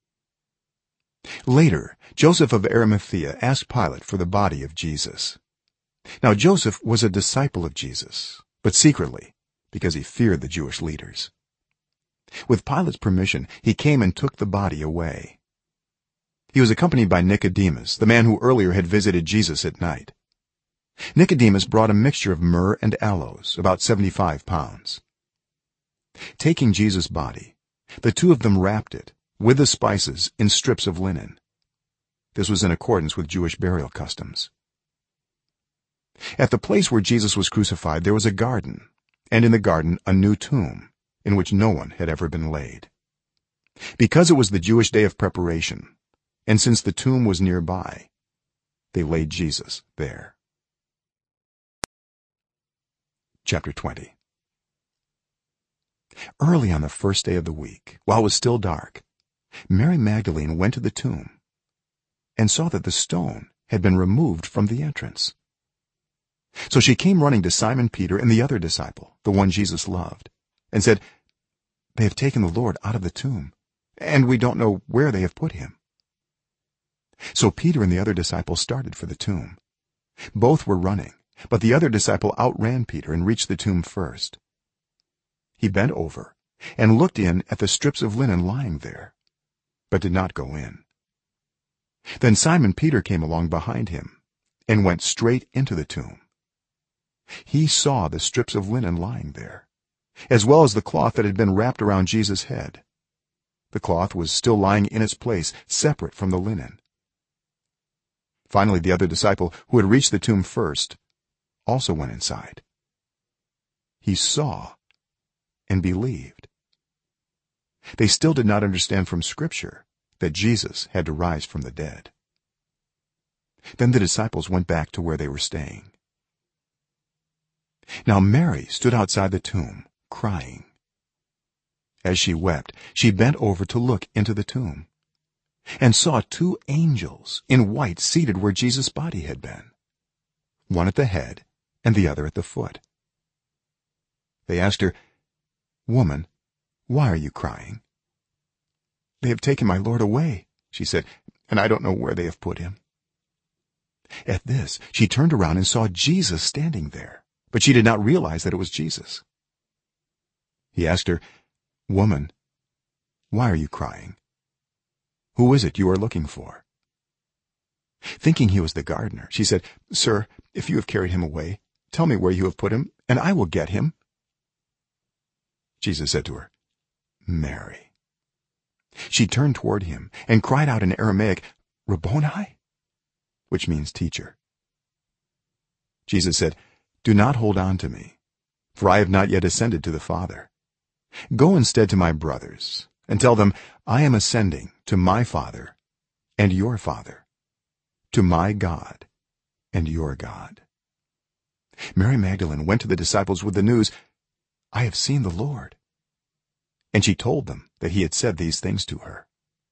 Later, Joseph of Arimathea asked Pilate for the body of Jesus. Now Joseph was a disciple of Jesus, but secretly, because he feared the Jewish leaders. With Pilate's permission, he came and took the body away. He was accompanied by Nicodemus, the man who earlier had visited Jesus at night. Nicodemus brought a mixture of myrrh and aloes, about 75 pounds. Taking Jesus' body, the two of them wrapped it with the spices in strips of linen. This was in accordance with Jewish burial customs. At the place where Jesus was crucified there was a garden, and in the garden a new tomb in which no one had ever been laid. Because it was the Jewish day of preparation, and since the tomb was nearby, they laid Jesus there. Chapter 20. Early on the first day of the week, while it was still dark, Mary Magdalene went to the tomb and saw that the stone had been removed from the entrance. So she came running to Simon Peter and the other disciple, the one Jesus loved, and said, "They have taken the Lord out of the tomb, and we don't know where they have put him." So Peter and the other disciple started for the tomb. Both were running, but the other disciple outran Peter and reached the tomb first. He bent over and looked in at the strips of linen lying there, but did not go in. Then Simon Peter came along behind him and went straight into the tomb. He saw the strips of linen lying there, as well as the cloth that had been wrapped around Jesus' head. The cloth was still lying in its place, separate from the linen. Finally, the other disciple, who had reached the tomb first, also went inside. He saw and believed. They still did not understand from scripture that Jesus had to rise from the dead. Then the disciples went back to where they were staying. Now Mary stood outside the tomb, crying. As she wept, she bent over to look into the tomb and saw two angels in white seated where Jesus' body had been, one at the head and the other at the foot. They asked her, "Woman, why are you crying?" "They have taken my Lord away," she said, "and I don't know where they have put him." At this she turned around and saw Jesus standing there, but she did not realize that it was Jesus. He asked her, "Woman, why are you crying? Who is it you are looking for?" Thinking he was the gardener, she said, "Sir, if you have carried him away, tell me where you have put him, and I will get him." Jesus said to her, "Mary." She turned toward him and cried out in Aramaic, "Rabboni," which means teacher. Jesus said, "Do not hold on to me, for I have not yet ascended to the Father. Go instead to my brothers and tell them, I am ascending to my Father and your Father, to my God and your God." Mary Magdalene went to the disciples with the news, "I have seen the Lord," and she told them that he had said these things to her.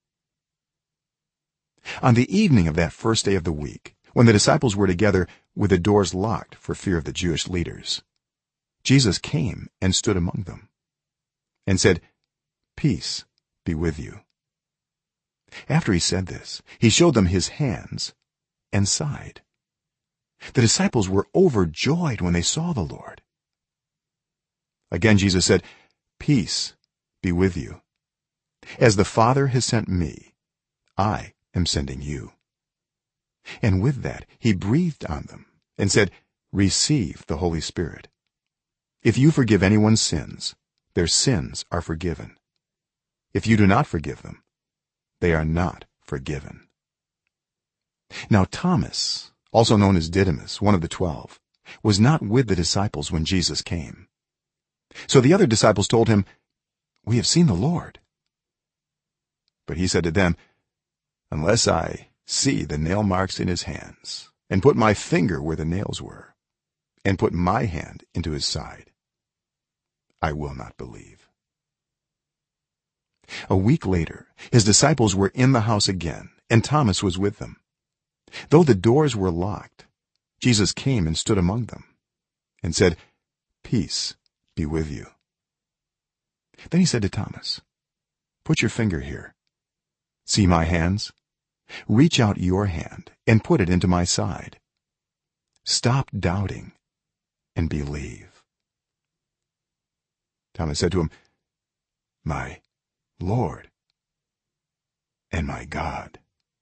On the evening of that first day of the week, when the disciples were together with the doors locked for fear of the Jewish leaders, Jesus came and stood among them and said, "Peace be with you." After he said this, he showed them his hands and side. The disciples were overjoyed when they saw the Lord. Again Jesus said, "Peace be with you. As the Father has sent me, I am sending you." And with that he breathed on them and said, "Receive the Holy Spirit. If you forgive anyone's sins, their sins are forgiven. If you do not forgive them, they are not forgiven." Now Thomas, also known as Didymus, one of the 12, was not with the disciples when Jesus came. So the other disciples told him, "We have seen the Lord." But he said to them, "Unless I see the nail marks in his hands, and put my finger where the nails were, and put my hand into his side, I will not believe." A week later, his disciples were in the house again, and Thomas was with them. Though the doors were locked, Jesus came and stood among them and said, "Peace be with you." Then he said to Thomas, "Put your finger here. See my hands? Reach out your hand and put it into my side. Stop doubting and believe." Thomas said to him, "My Lord and my God."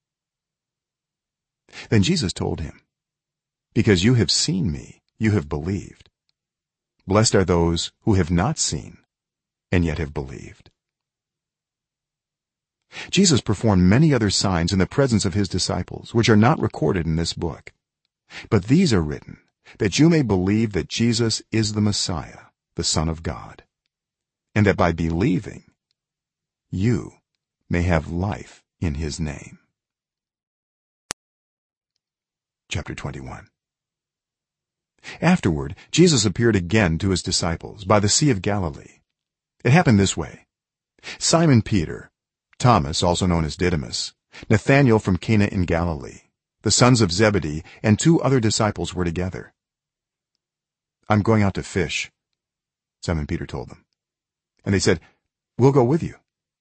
Then Jesus told him, "Because you have seen me, you have believed. Blessed are those who have not seen and yet have believed." Jesus performed many other signs in the presence of his disciples, which are not recorded in this book. But these are written that you may believe that Jesus is the Messiah, the Son of God, and that by believing you may have life in his name. Chapter 21. Afterward, Jesus appeared again to his disciples by the Sea of Galilee. It happened this way: Simon Peter, Thomas, also known as Didymus, Nathanael from Cana in Galilee, the sons of Zebedee, and 2 other disciples were together. "I'm going out to fish," Simon Peter told them. And they said, "We'll go with you."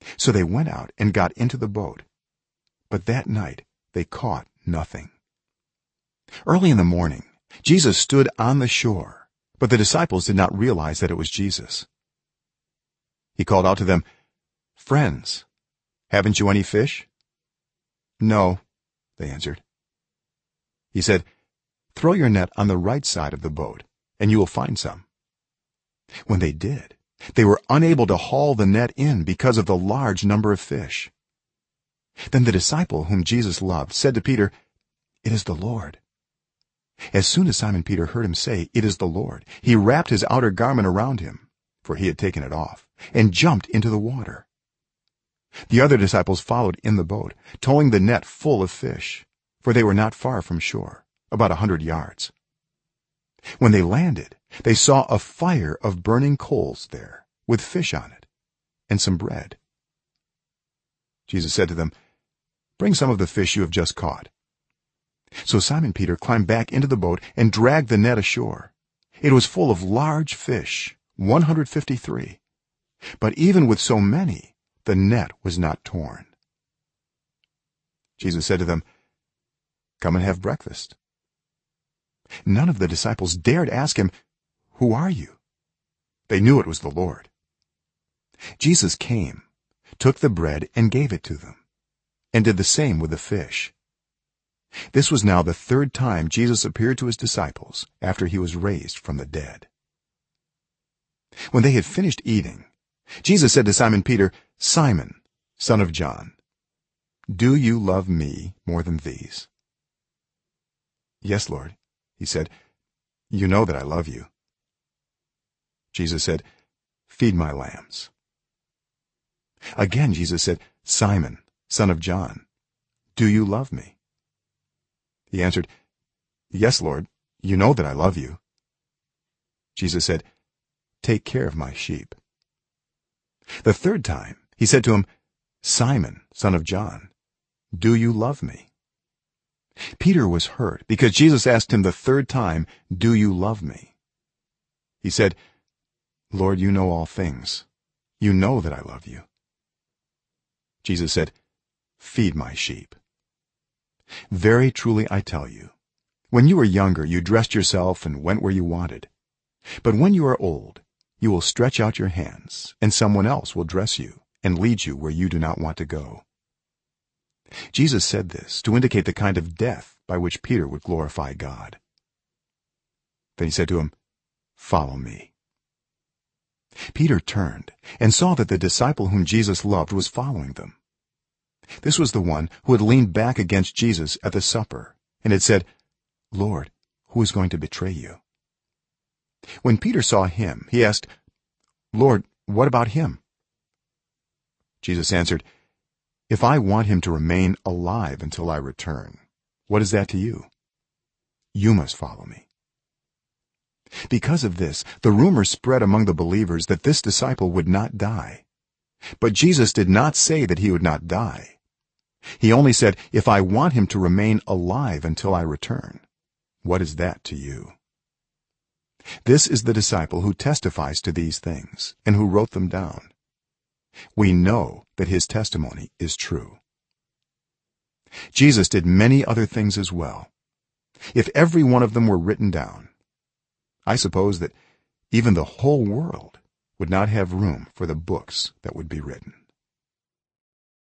so they went out and got into the boat, but that night they caught nothing. Early in the morning Jesus stood on the shore, but the disciples did not realize that it was Jesus. He called out to them, "Friends, haven't you any fish?" "No," they answered. He said, "Throw your net on the right side of the boat and you will find some." When they did, they were unable to haul the net in because of the large number of fish. Then the disciple whom Jesus loved said to Peter, "It is the Lord." As soon as Simon Peter heard him say, "It is the Lord," he wrapped his outer garment around him, for he had taken it off, and jumped into the water. The other disciples followed in the boat, towing the net full of fish, for they were not far from shore, about 100 yards. When they landed, they saw a fire of burning coals there, with fish on it and some bread. Jesus said to them, "Bring some of the fish you have just caught." So Simon Peter climbed back into the boat and dragged the net ashore. It was full of large fish, 153, but even with so many the net was not torn. Jesus said to them, "Come and have breakfast." None of the disciples dared ask him, "Who are you?" They knew it was the Lord. Jesus came, took the bread and gave it to them, and did the same with the fish. This was now the third time Jesus appeared to his disciples after he was raised from the dead. When they had finished eating, Jesus said to Simon Peter, "Simon, son of John, do you love me more than these?" "Yes, Lord," he said, "you know that I love you." Jesus said, "Feed my lambs." Again Jesus said, "Simon, son of John, do you love me?" He answered, "Yes, Lord, you know that I love you." Jesus said, "Take care of my sheep." The third time he said to him, "Simon, son of John, do you love me?" Peter was hurt because Jesus asked him the third time, "Do you love me?" He said, "Lord, you know all things. You know that I love you." Jesus said, "Feed my sheep. Very truly I tell you, when you were younger you dressed yourself and went where you wanted, but when you are old you will stretch out your hands and someone else will dress you and lead you where you do not want to go." Jesus said this to indicate the kind of death by which Peter would glorify God. Then he said to him, "Follow me." Peter turned and saw that the disciple whom Jesus loved was following them. This was the one who had leaned back against Jesus at the supper and had said, "Lord, who is going to betray you?" When Peter saw him, he asked, "Lord, what about him?" Jesus answered, "If I want him to remain alive until I return, what is that to you? You must follow me." Because of this, the rumor spread among the believers that this disciple would not die. But Jesus did not say that he would not die. He only said, "If I want him to remain alive until I return, what is that to you?" This is the disciple who testifies to these things and who wrote them down. We know that his testimony is true. Jesus did many other things as well. If every one of them were written down, I suppose that even the whole world would not have room for the books that would be written.